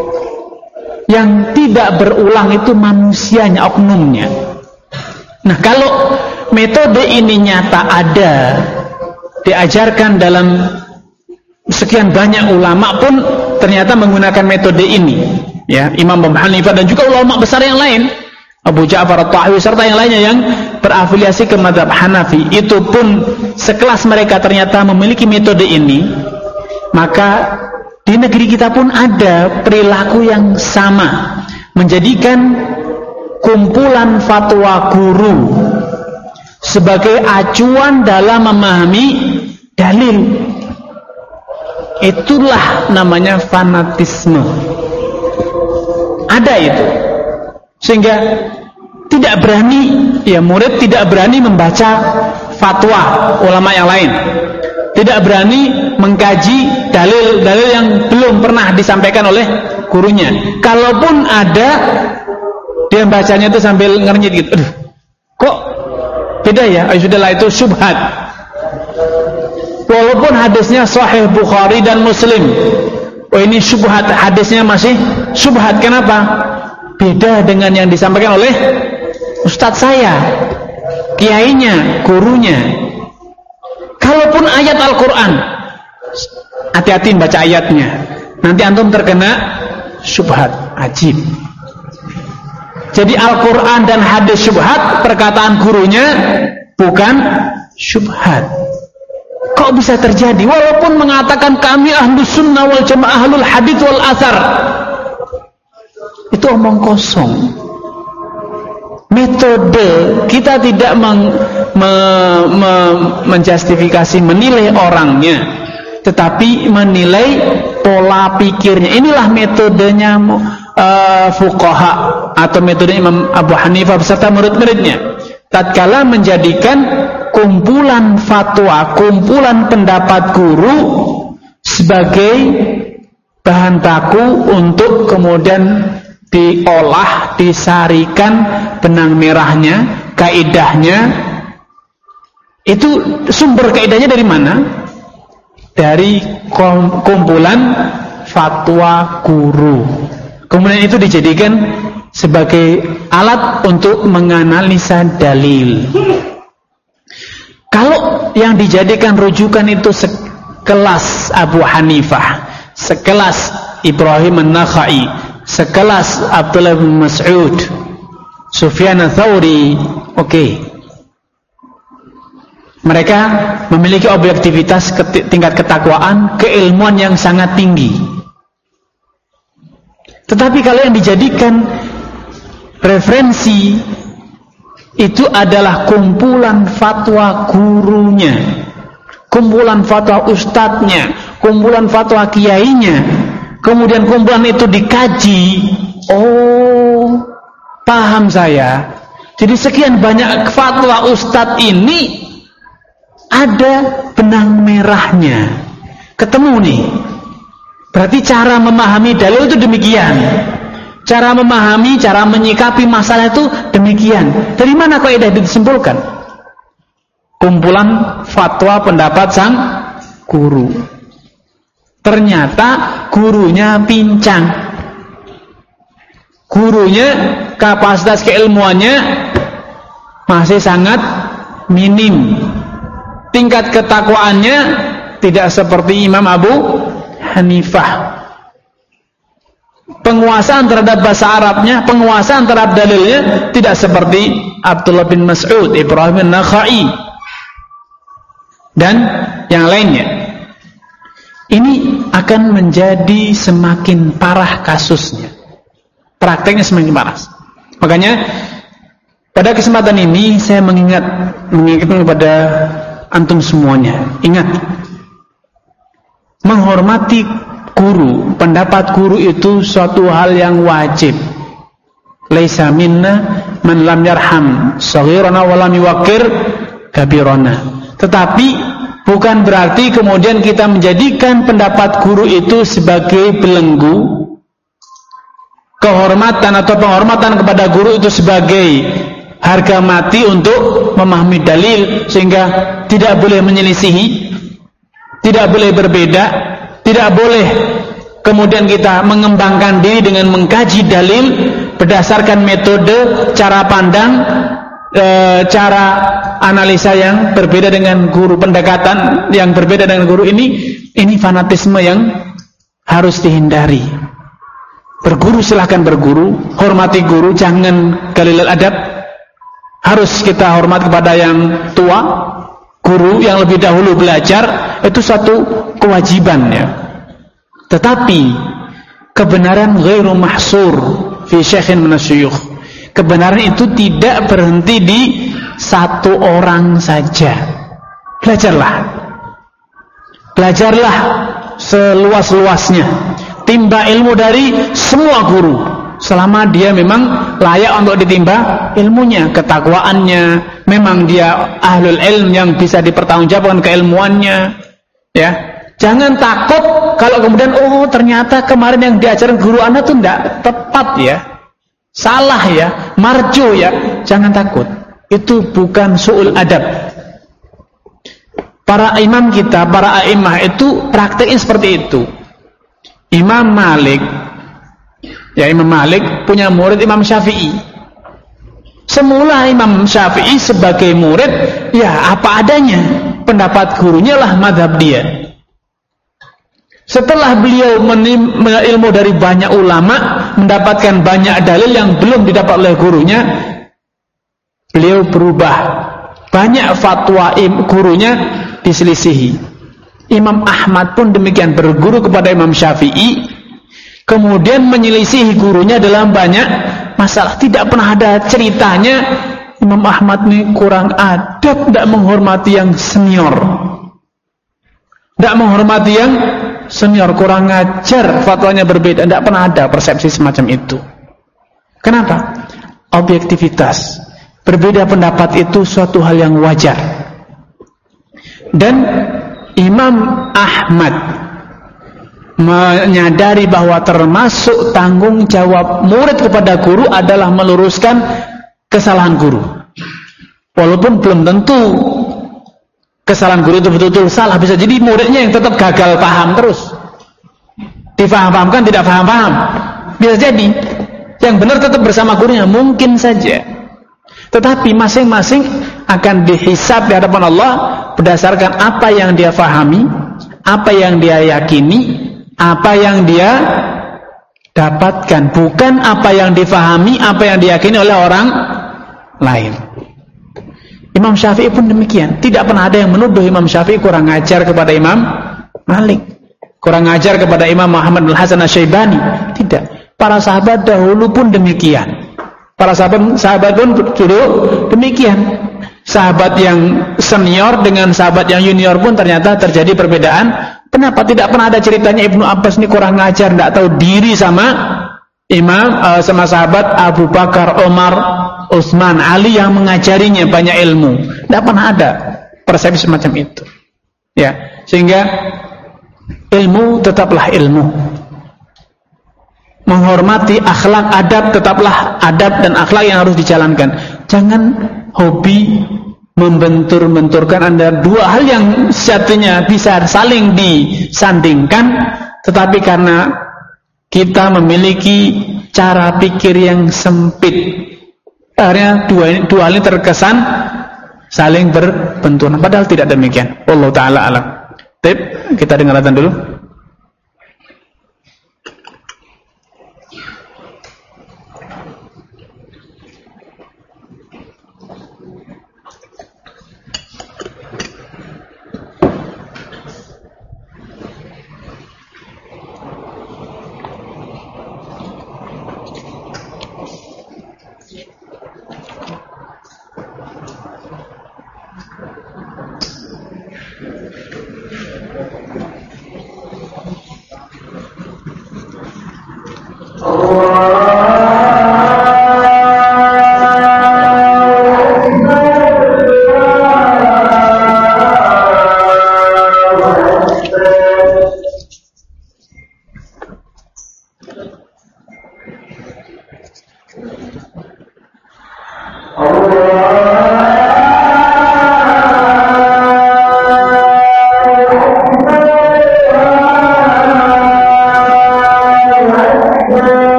Yang tidak berulang itu manusianya, oknumnya. Nah, kalau metode ini nyata ada, diajarkan dalam sekian banyak ulama pun ternyata menggunakan metode ini, ya, Imam Abu Hanifah dan juga ulama besar yang lain, Abu Ja'far At-Tahawi serta yang lainnya yang berafiliasi ke mazhab Hanafi, itu pun sekelas mereka ternyata memiliki metode ini. Maka di negeri kita pun ada perilaku yang sama, menjadikan kumpulan fatwa guru sebagai acuan dalam memahami dalil. Itulah namanya fanatisme. Ada itu. Sehingga tidak berani, ya murid tidak berani membaca fatwa ulama yang lain. Tidak berani mengkaji dalil-dalil yang belum pernah disampaikan oleh gurunya. Kalaupun ada, dia bacanya itu sambil ngernyit gitu. Aduh, kok beda ya? Ayo sudahlah, itu syubhat. Walaupun hadisnya Sahih Bukhari dan Muslim, oh ini syubhat, hadisnya masih syubhat. Kenapa? Beda dengan yang disampaikan oleh ustadz saya, kiainya, gurunya. Kalaupun ayat Al-Quran, hati-hati baca ayatnya, nanti antum terkena syubhat, ajib. Jadi Al-Quran dan hadis syubhat, perkataan gurunya bukan syubhat. Kok bisa terjadi? Walaupun mengatakan kami ahlus sunnah wal jamaah, ahlul hadits wal athar, itu omong kosong. Metode kita tidak meng, me, me, menjustifikasi, menilai orangnya, tetapi menilai pola pikirnya. Inilah metodenya uh, fuqaha atau metode Imam Abu Hanifah beserta murid-muridnya. Tatkala menjadikan kumpulan fatwa, kumpulan pendapat guru sebagai bahan baku untuk kemudian diolah, disarikan benang merahnya, kaidahnya. Itu sumber kaidahnya dari mana? Dari kumpulan fatwa guru. Kemudian itu dijadikan sebagai alat untuk menganalisa dalil. Kalau yang dijadikan rujukan itu sekelas Abu Hanifah, sekelas Ibrahim An-Nakhai, sekelas Abdullah bin Mas'ud, Sufyan Ats-Tsauri, oke. Okay. Mereka memiliki objektivitas tingkat ketakwaan, keilmuan yang sangat tinggi. Tetapi kalau yang dijadikan referensi itu adalah kumpulan fatwa gurunya, kumpulan fatwa ustadznya, kumpulan fatwa kiainya, kemudian kumpulan itu dikaji, oh paham saya, Jadi sekian banyak fatwa ustadz ini ada benang merahnya. Ketemu nih. Berarti cara memahami dalil itu demikian. Cara memahami, cara menyikapi masalah itu demikian. Dari mana kaidah itu disimpulkan? Kumpulan fatwa pendapat sang guru. Ternyata gurunya pincang. Gurunya kapasitas keilmuannya masih sangat minim. Tingkat ketakwaannya tidak seperti Imam Abu Hanifah. Penguasaan terhadap bahasa Arabnya, penguasaan terhadap dalilnya tidak seperti Abdullah bin Mas'ud, Ibrahim bin Nakhai dan yang lainnya. Ini akan menjadi semakin parah kasusnya. Prakteknya semakin parah. Makanya pada kesempatan ini saya mengingat mengingatkan kepada antum semuanya. Ingat, menghormati guru, pendapat guru itu suatu hal yang wajib. Laisa minna man lam yarham saghirana wa lam yuwaqqir kabirana. Tetapi bukan berarti kemudian kita menjadikan pendapat guru itu sebagai belenggu. Kehormatan atau penghormatan kepada guru itu sebagai harga mati untuk memahami dalil, sehingga tidak boleh menyelisihi, tidak boleh berbeda, tidak boleh kemudian kita mengembangkan diri dengan mengkaji dalil berdasarkan metode, cara pandang, e, cara analisa yang berbeda dengan guru, pendekatan yang berbeda dengan guru. Ini ini fanatisme yang harus dihindari. Berguru silahkan berguru, hormati guru, jangan galilal adab. Harus kita hormat kepada yang tua, guru yang lebih dahulu belajar, itu satu kewajiban ya. Tetapi kebenaran ghairu mahsur fi syaikhin minasyuyukh. Kebenaran itu tidak berhenti di satu orang saja. Belajarlah. Belajarlah seluas-luasnya. Timba ilmu dari semua guru selama dia memang layak untuk ditimba ilmunya, ketakwaannya, memang dia ahlul ilm yang bisa dipertanggungjawabkan keilmuannya ya. Jangan takut kalau kemudian oh ternyata kemarin yang diajarkan guru Anda tuh tidak tepat ya, salah ya, marjo ya. Jangan takut, itu bukan su'ul adab. Para imam kita, para a'immah itu prakteknya seperti itu. Imam Malik, ya Imam Malik punya murid Imam Syafi'i. Semula Imam Syafi'i sebagai murid, ya apa adanya, pendapat gurunya lah madhab dia. Setelah beliau menim, ilmu dari banyak ulama, mendapatkan banyak dalil yang belum didapat oleh gurunya, beliau berubah. Banyak fatwa gurunya diselisihi. Imam Ahmad pun demikian, berguru kepada Imam Syafi'i, kemudian menyelisihi gurunya dalam banyak masalah. Tidak pernah ada ceritanya Imam Ahmad ini kurang adab, tidak menghormati yang senior, tidak menghormati yang senior, kurang ajar, fatwanya berbeda. Tidak pernah ada persepsi semacam itu. Kenapa? Objektivitas. Berbeda pendapat itu suatu hal yang wajar. Dan Imam Ahmad menyadari bahwa termasuk tanggung jawab murid kepada guru adalah meluruskan kesalahan guru. Walaupun belum tentu kesalahan guru itu betul-betul salah, bisa jadi muridnya yang tetap gagal paham terus, difaham-fahamkan tidak paham-paham, bisa jadi yang benar tetap bersama gurunya, mungkin saja. Tetapi masing-masing akan dihisab di hadapan Allah berdasarkan apa yang dia fahami, apa yang dia yakini, apa yang dia dapatkan, bukan apa yang difahami, apa yang diyakini oleh orang lain. Imam Syafi'i pun demikian. Tidak pernah ada yang menuduh Imam Syafi'i kurang ajar kepada Imam Malik, kurang ajar kepada Imam Muhammad al-Hasan al-Syaibani. Tidak. Para sahabat dahulu pun demikian. Para sahabat, sahabat pun dulu demikian. Sahabat yang senior dengan sahabat yang junior pun ternyata terjadi perbedaan. Kenapa? Tidak pernah ada ceritanya Ibnu Abbas ini kurang ngajar, tidak tahu diri sama imam uh, sama sahabat Abu Bakar, Umar, Utsman, Ali yang mengajarinya banyak ilmu. Tidak pernah ada persepsi semacam itu. Ya, sehingga ilmu tetaplah ilmu. Menghormati akhlak, adab tetaplah adab dan akhlak yang harus dijalankan. Jangan hobi membentur-benturkan Anda dua hal yang sejatinya bisa saling disandingkan, tetapi karena kita memiliki cara pikir yang sempit, akhirnya dua, dua hal ini terkesan saling berbenturan. Padahal tidak demikian. Wallahu ta'ala alam. Tip, kita dengar azan dulu.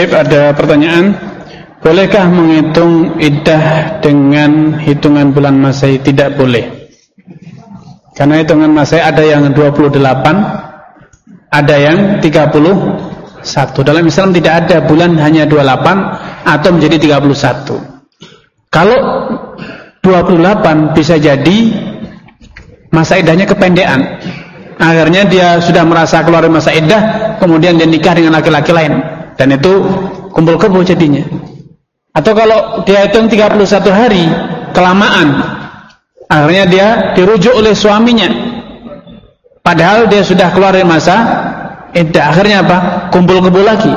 Baik, ada pertanyaan. Bolehkah menghitung iddah dengan hitungan bulan Masehi? Tidak boleh. Karena hitungan Masehi ada yang dua puluh delapan, ada yang tiga puluh satu. Dalam Islam tidak ada bulan hanya dua puluh delapan atau menjadi tiga puluh satu. Kalau dua puluh delapan bisa jadi masa iddahnya kependekan. Akhirnya dia sudah merasa keluar dari masa iddah, kemudian dia nikah dengan laki-laki lain, dan itu kumpul kebo jadinya. Atau kalau dia hitung tiga puluh satu hari kelamaan, akhirnya dia dirujuk oleh suaminya, padahal dia sudah keluar dari masa iddah. Akhirnya apa? Kumpul kebo lagi.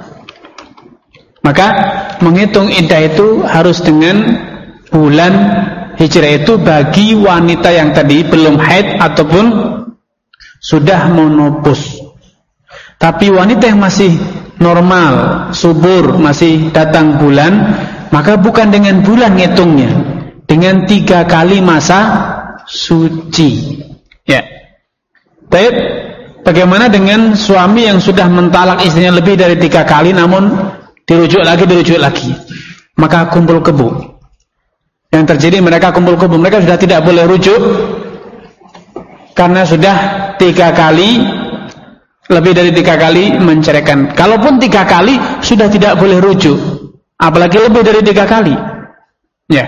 Maka menghitung iddah itu harus dengan bulan hijrah itu bagi wanita yang tadi belum haid ataupun sudah menopause. Tapi wanita yang masih normal, subur, masih datang bulan, maka bukan dengan bulan ngitungnya, dengan tiga kali masa suci. Ya. Baik, bagaimana dengan suami yang sudah mentalak istrinya lebih dari tiga kali, namun dirujuk lagi, dirujuk lagi, maka kumpul kebo. Yang terjadi mereka kumpul kebo, mereka sudah tidak boleh rujuk karena sudah tiga kali. Lebih dari tiga kali menceraikan. Kalaupun tiga kali sudah tidak boleh rujuk, apalagi lebih dari tiga kali. Ya.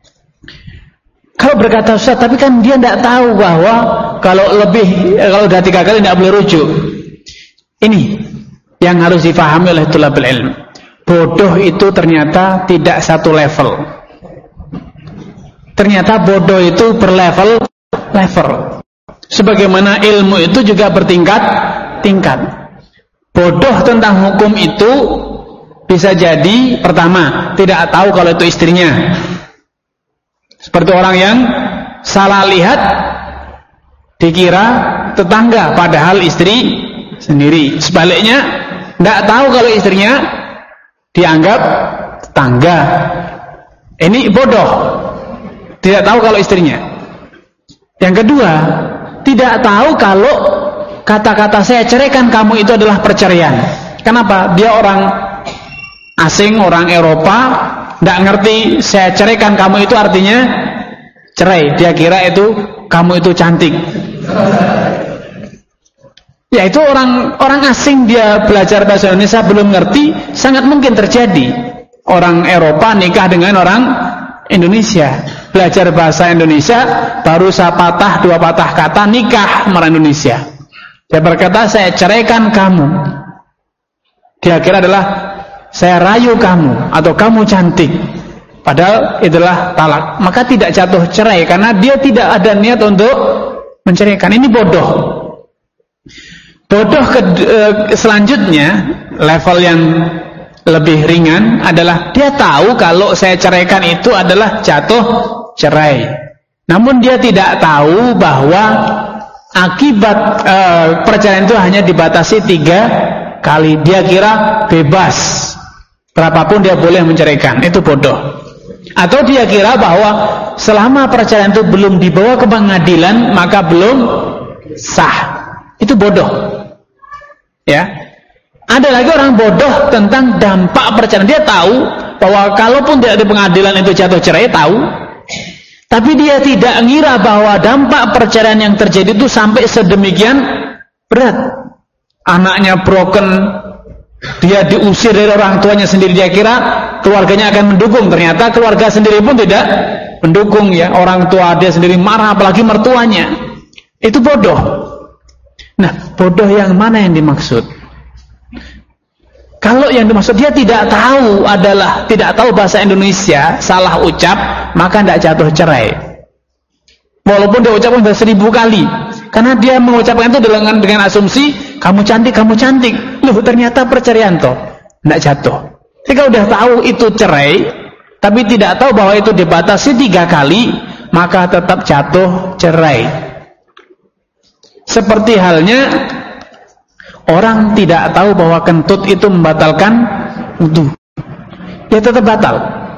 Kalau berkata Ustaz, tapi kan dia tidak tahu bahwa kalau lebih, kalau sudah tiga kali tidak boleh rujuk. Ini yang harus difahami oleh tulabul ilm. Bodoh itu ternyata tidak satu level. Ternyata bodoh itu berlevel level. Sebagaimana ilmu itu juga bertingkat tingkat. Bodoh tentang hukum itu bisa jadi pertama tidak tahu kalau itu istrinya, seperti orang yang salah lihat dikira tetangga padahal istri sendiri. Sebaliknya tidak tahu kalau istrinya dianggap tetangga. Ini bodoh, tidak tahu kalau istrinya. Yang kedua, tidak tahu kalau kata-kata saya ceraikan kamu itu adalah perceraian. Kenapa? Dia orang asing, orang Eropa, tidak ngerti saya ceraikan kamu itu artinya cerai. Dia kira itu kamu itu cantik. Ya, itu orang orang asing, dia belajar bahasa Indonesia belum ngerti, sangat mungkin terjadi. Orang Eropa nikah dengan orang Indonesia, belajar bahasa Indonesia, baru sepatah dua patah kata nikah sama orang Indonesia. Dia berkata saya ceraikan kamu, dia kira adalah saya rayu kamu atau kamu cantik, padahal itulah talak. Maka tidak jatuh cerai karena dia tidak ada niat untuk menceraikan. Ini bodoh. Bodoh ke, eh, selanjutnya level yang lebih ringan adalah dia tahu kalau saya ceraikan itu adalah jatuh cerai, namun dia tidak tahu bahwa akibat e, perceraian itu hanya dibatasi tiga kali. Dia kira bebas, berapapun dia boleh menceraikan. Itu bodoh. Atau dia kira bahwa selama perceraian itu belum dibawa ke pengadilan maka belum sah. Itu bodoh. Ya. Ada lagi orang bodoh tentang dampak perceraian. Dia tahu bahwa kalaupun tidak ada pengadilan itu jatuh cerai, tahu. Tapi dia tidak ngira bahwa dampak perceraian yang terjadi itu sampai sedemikian berat. Anaknya broken, dia diusir dari orang tuanya sendiri, dia kira keluarganya akan mendukung. Ternyata keluarga sendiri pun tidak mendukung, ya. Orang tua dia sendiri marah, apalagi mertuanya. Itu bodoh. Nah, bodoh yang mana yang dimaksud? Kalau yang dimaksud dia tidak tahu adalah tidak tahu bahasa Indonesia, salah ucap, maka tidak jatuh cerai. Walaupun dia ucapkan sudah seribu kali, karena dia mengucapkan itu dengan dengan asumsi kamu cantik, kamu cantik. Loh, ternyata perceraian toh, tidak jatuh. Jika udah tahu itu cerai, tapi tidak tahu bahwa itu dibatasi tiga kali, maka tetap jatuh cerai. Seperti halnya orang tidak tahu bahwa kentut itu membatalkan wudu, dia tetap batal,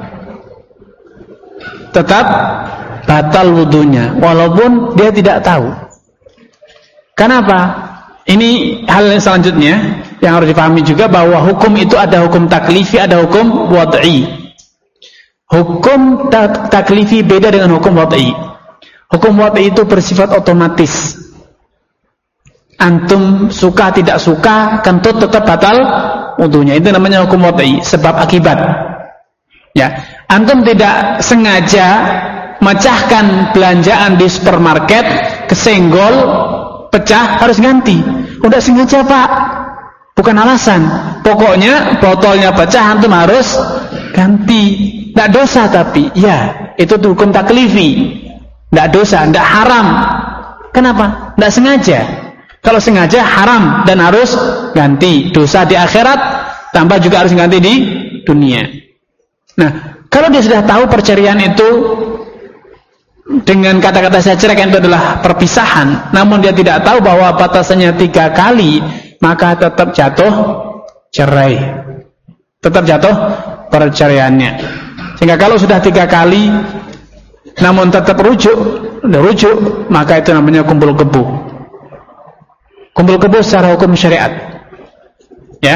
tetap batal wudunya, walaupun dia tidak tahu. Kenapa? Ini hal yang selanjutnya. yang harus dipahami juga bahwa hukum itu ada hukum taklifi, ada hukum wad'i. Hukum tak taklifi beda dengan hukum wad'i. Hukum wad'i itu bersifat otomatis. Antum suka tidak suka, kentut tetap batal wudunya. Itu namanya hukum wad'i, sebab akibat. Ya, antum tidak sengaja mecahkan belanjaan di supermarket, kesenggol, pecah, harus ganti. Udah sengaja, Pak. Bukan alasan. Pokoknya botolnya pecah, antum harus ganti. Tidak dosa tapi, ya, itu hukum taklifi. Tidak dosa, tidak haram. Kenapa? Tidak sengaja. Kalau sengaja haram dan harus ganti. Dosa di akhirat, tambah juga harus ganti di dunia. Nah, kalau dia sudah tahu perceraian itu dengan kata-kata saya ceraikan itu adalah perpisahan, namun dia tidak tahu bahwa batasannya tiga kali, maka tetap jatuh cerai, tetap jatuh perceraiannya. Sehingga kalau sudah tiga kali, namun tetap rujuk, rujuk, maka itu namanya kumpul kebo. Kumpul kebo secara hukum syariat, ya.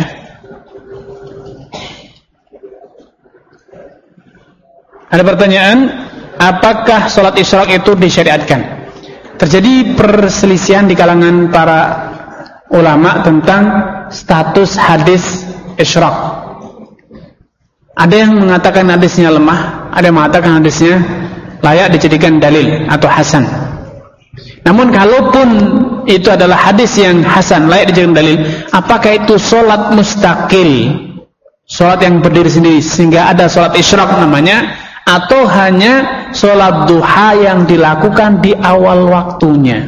Ada pertanyaan? Apakah sholat isyraq itu disyariatkan? Terjadi perselisihan di kalangan para ulama tentang status hadis isyraq. Ada yang mengatakan hadisnya lemah, ada yang mengatakan hadisnya layak dijadikan dalil atau hasan. Namun kalaupun itu adalah hadis yang hasan, layak dijadikan dalil, apakah itu sholat mustaqil, sholat yang berdiri sendiri sehingga ada sholat isyraq namanya, atau hanya sholat duha yang dilakukan di awal waktunya?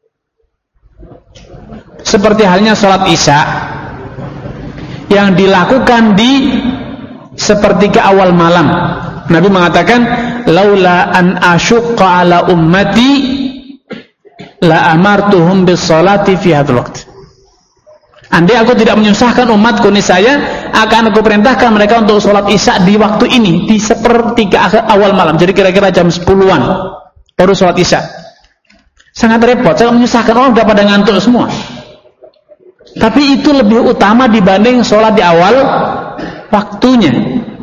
Seperti halnya sholat isya yang dilakukan di sepertiga awal malam. Nabi mengatakan, laula an asyqa ala ummati la amartuhum bis salati fi hadzal waqt. Andai aku tidak menyusahkan umatku, niscaya akan aku perintahkan mereka untuk sholat isya di waktu ini, di sepertiga awal malam. Jadi kira-kira jam sepuluhan baru sholat isya. Sangat repot, sangat menyusahkan, orang sudah pada ngantuk semua. Tapi itu lebih utama dibanding sholat di awal waktunya.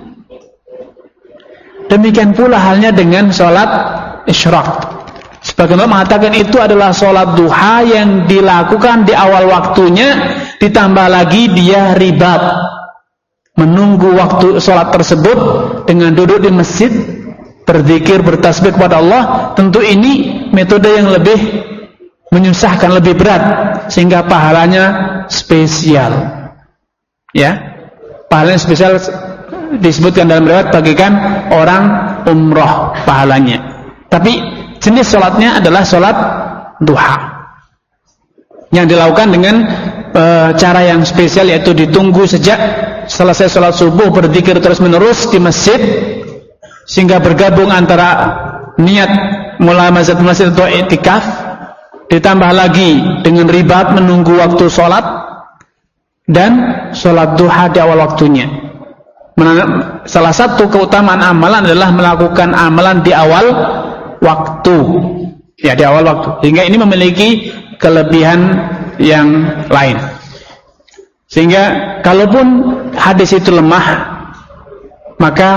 Demikian pula halnya dengan sholat isyraq. Sebagian orang mengatakan itu adalah sholat duha yang dilakukan di awal waktunya, ditambah lagi dia ribat menunggu waktu sholat tersebut dengan duduk di masjid, berzikir, bertasbih kepada Allah. Tentu ini metode yang lebih menyusahkan, lebih berat, sehingga pahalanya spesial. Ya, pahalanya spesial disebutkan dalam riwayat bagikan orang umroh pahalanya. Tapi jenis sholatnya adalah sholat duha yang dilakukan dengan e, cara yang spesial, yaitu ditunggu sejak selesai sholat subuh, berzikir terus menerus di masjid, sehingga bergabung antara niat mulai masjid masjid atau i'tikaf, ditambah lagi dengan ribat menunggu waktu sholat, dan sholat duha di awal waktunya. Salah satu keutamaan amalan adalah melakukan amalan di awal waktu, ya, di awal waktu, sehingga ini memiliki kelebihan yang lain. Sehingga kalaupun hadis itu lemah, maka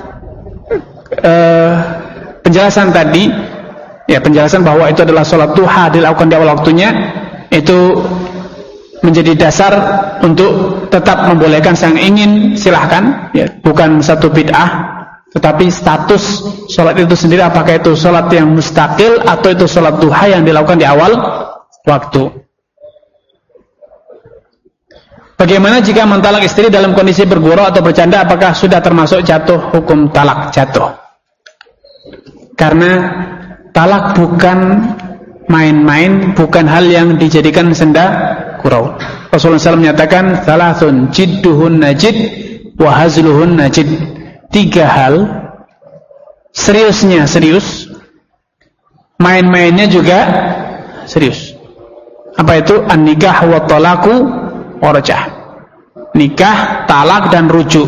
eh, penjelasan tadi, ya, penjelasan bahwa itu adalah sholat duha dilakukan di awal waktunya, itu menjadi dasar untuk tetap membolehkan. Sang ingin silahkan, ya, bukan satu bid'ah, tetapi status sholat itu sendiri, apakah itu sholat yang mustaqil atau itu sholat duha yang dilakukan di awal waktu. Bagaimana jika mentalak istri dalam kondisi bergurau atau bercanda, apakah sudah termasuk jatuh hukum talak? Jatuh, karena talak bukan main-main, bukan hal yang dijadikan senda gurau. Rasulullah shallallahu alaihi wasallam menyatakan, thalathun jidduhun najid wa hazluhun najid. Tiga hal, seriusnya serius, main-mainnya juga serius. Apa itu? An-nikah wa talaku wa rajah. Nikah, talak, dan rujuk.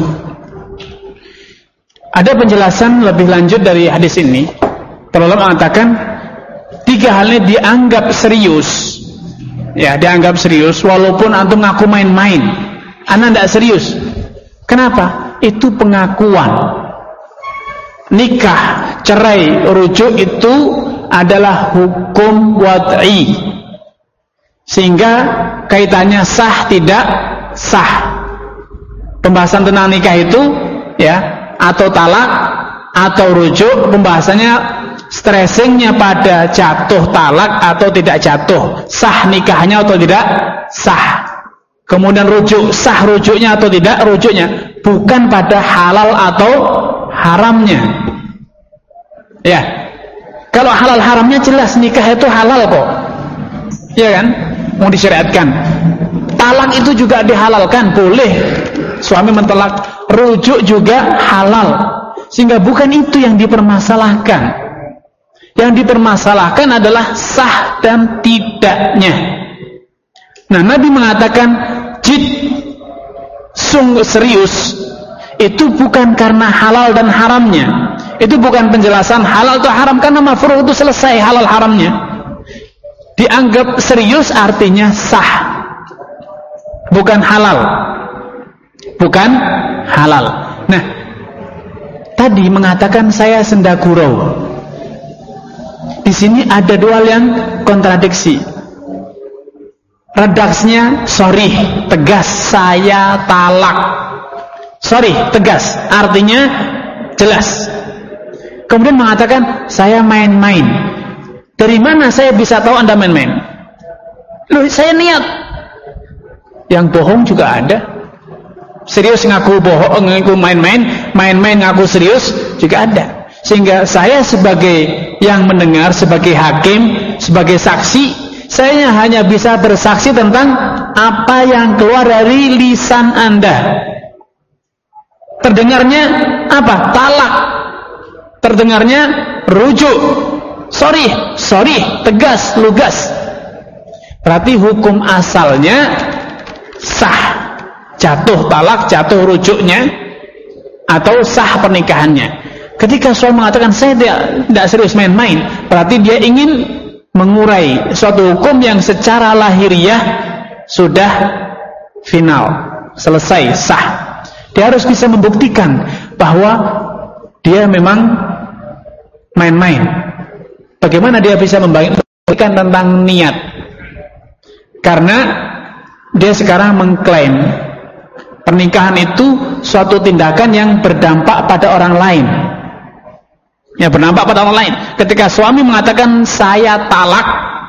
Ada penjelasan lebih lanjut dari hadis ini. Para ulama mengatakan tiga hal ini dianggap serius ya dianggap serius, walaupun antum ngaku main-main, ana tidak serius. Kenapa? Itu pengakuan. Nikah, cerai, rujuk itu adalah hukum wad'i, sehingga kaitannya sah tidak sah. Pembahasan tentang nikah itu ya, atau talak atau rujuk, pembahasannya stressingnya pada jatuh talak atau tidak jatuh, sah nikahnya atau tidak sah. Kemudian rujuk, sah rujuknya atau tidak rujuknya, bukan pada halal atau haramnya. Ya, kalau halal haramnya jelas, nikah itu halal kok, ya kan? Mau disyariatkan. Talak itu juga dihalalkan, boleh suami mentalak. Rujuk juga halal, sehingga bukan itu yang dipermasalahkan. Yang dipermasalahkan adalah sah dan tidaknya. Nah, Nabi mengatakan jid, sungguh serius, itu bukan karena halal dan haramnya. Itu bukan penjelasan halal atau haram, karena mafruh itu selesai halal haramnya. Dianggap serius artinya sah, bukan halal. Bukan halal. Nah, tadi mengatakan saya sendagurau. Di sini ada dua yang kontradiksi. Redaksinya sorry, tegas, saya talak. Sorry, tegas, artinya jelas. Kemudian mengatakan saya main-main. Dari mana saya bisa tahu Anda main-main? Loh, saya niat. Yang bohong juga ada. Serius ngaku bohong, ngaku main-main, main-main ngaku serius juga ada. Sehingga saya sebagai yang mendengar, sebagai hakim, sebagai saksi, saya hanya bisa bersaksi tentang apa yang keluar dari lisan Anda. Terdengarnya apa? Talak. Terdengarnya rujuk. Sorry, sorry, tegas, lugas. Berarti hukum asalnya sah. Jatuh talak, jatuh rujuknya, atau sah pernikahannya. Ketika suami mengatakan saya tidak, tidak serius main-main, berarti dia ingin mengurai suatu hukum yang secara lahiriah sudah final, selesai, sah. Dia harus bisa membuktikan bahwa dia memang main-main. Bagaimana dia bisa membuktikan tentang niat? Karena dia sekarang mengklaim pernikahan itu suatu tindakan yang berdampak pada orang lain. Ya, berdampak pada orang lain. Ketika suami mengatakan saya talak,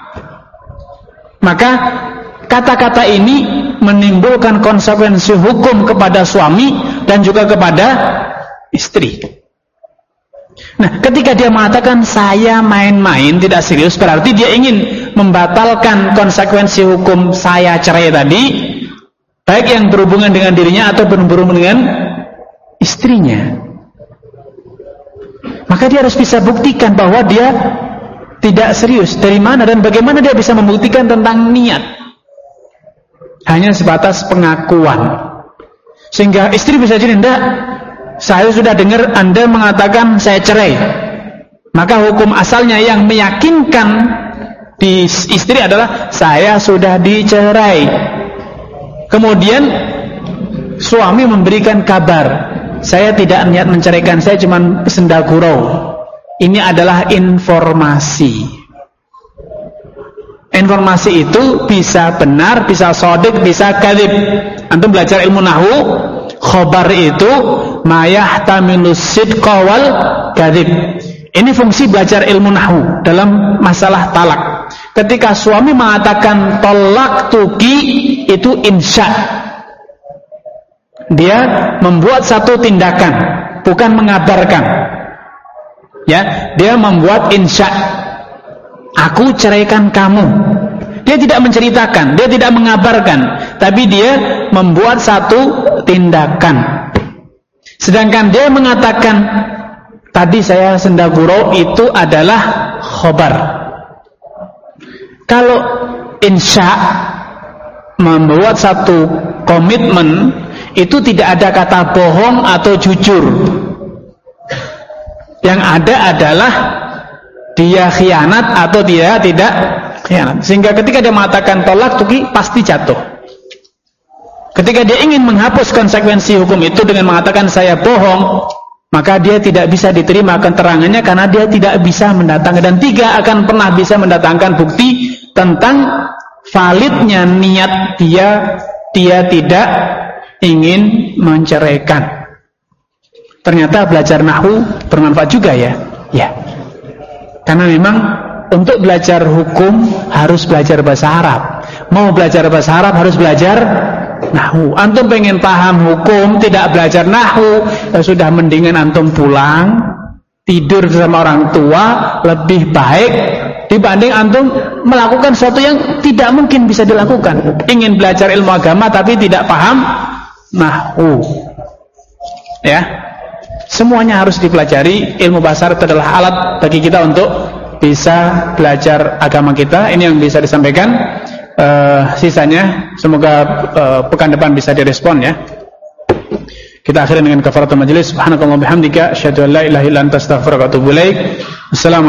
maka kata-kata ini menimbulkan konsekuensi hukum kepada suami dan juga kepada istri. Nah, ketika dia mengatakan saya main-main, tidak serius, berarti dia ingin membatalkan konsekuensi hukum saya cerai tadi, baik yang berhubungan dengan dirinya atau berhubungan dengan istrinya. Maka dia harus bisa buktikan bahwa dia tidak serius. Dari mana dan bagaimana dia bisa membuktikan tentang niat? Hanya sebatas pengakuan. Sehingga istri bisa jadi, enggak, saya sudah dengar Anda mengatakan saya cerai. Maka hukum asalnya yang meyakinkan di istri adalah saya sudah dicerai. Kemudian suami memberikan kabar, saya tidak niat menceraikan, saya cuma sendagurau. Ini adalah informasi. Informasi itu bisa benar, bisa shadiq, bisa kadzib. Antum belajar ilmu nahwu, khobar itu ma yahtamilu sidqa wal kadzib. Ini fungsi belajar ilmu nahwu dalam masalah talak. Ketika suami mengatakan tolak tuki, itu insya. Dia membuat satu tindakan, bukan mengabarkan. Ya, dia membuat insya. Aku ceraikan kamu. Dia tidak menceritakan, dia tidak mengabarkan, tapi dia membuat satu tindakan. Sedangkan dia mengatakan tadi saya sendagurau, itu adalah khobar. Kalau insya membuat satu komitmen, itu tidak ada kata bohong atau jujur. Yang ada adalah dia khianat atau dia tidak khianat. Sehingga ketika dia mengatakan tolak tuki pasti jatuh. Ketika dia ingin menghapus konsekuensi hukum itu dengan mengatakan saya bohong, maka dia tidak bisa diterima keterangannya karena dia tidak bisa mendatangkan, dan tiga akan pernah bisa mendatangkan bukti tentang validnya niat dia, dia tidak ingin menceraikan. Ternyata belajar nahwu bermanfaat juga ya. Ya. Karena memang untuk belajar hukum harus belajar bahasa Arab. Mau belajar bahasa Arab harus belajar nahwu. Antum pengen paham hukum tidak belajar nahwu, ya sudah mendingan antum pulang tidur sama orang tua lebih baik dibanding antum melakukan sesuatu yang tidak mungkin bisa dilakukan. Ingin belajar ilmu agama tapi tidak paham nahwu. Ya. Semuanya harus dipelajari. Ilmu bahasa Arab adalah alat bagi kita untuk bisa belajar agama kita. Ini yang bisa disampaikan. Uh, sisanya semoga uh, pekan depan bisa direspon ya. Kita akhiri dengan kafaratul majelis. Subhanakallahumma bihamdika asyhadu an la ilaha illa anta astaghfiruka wa atubu ilaik. Assalamualaikum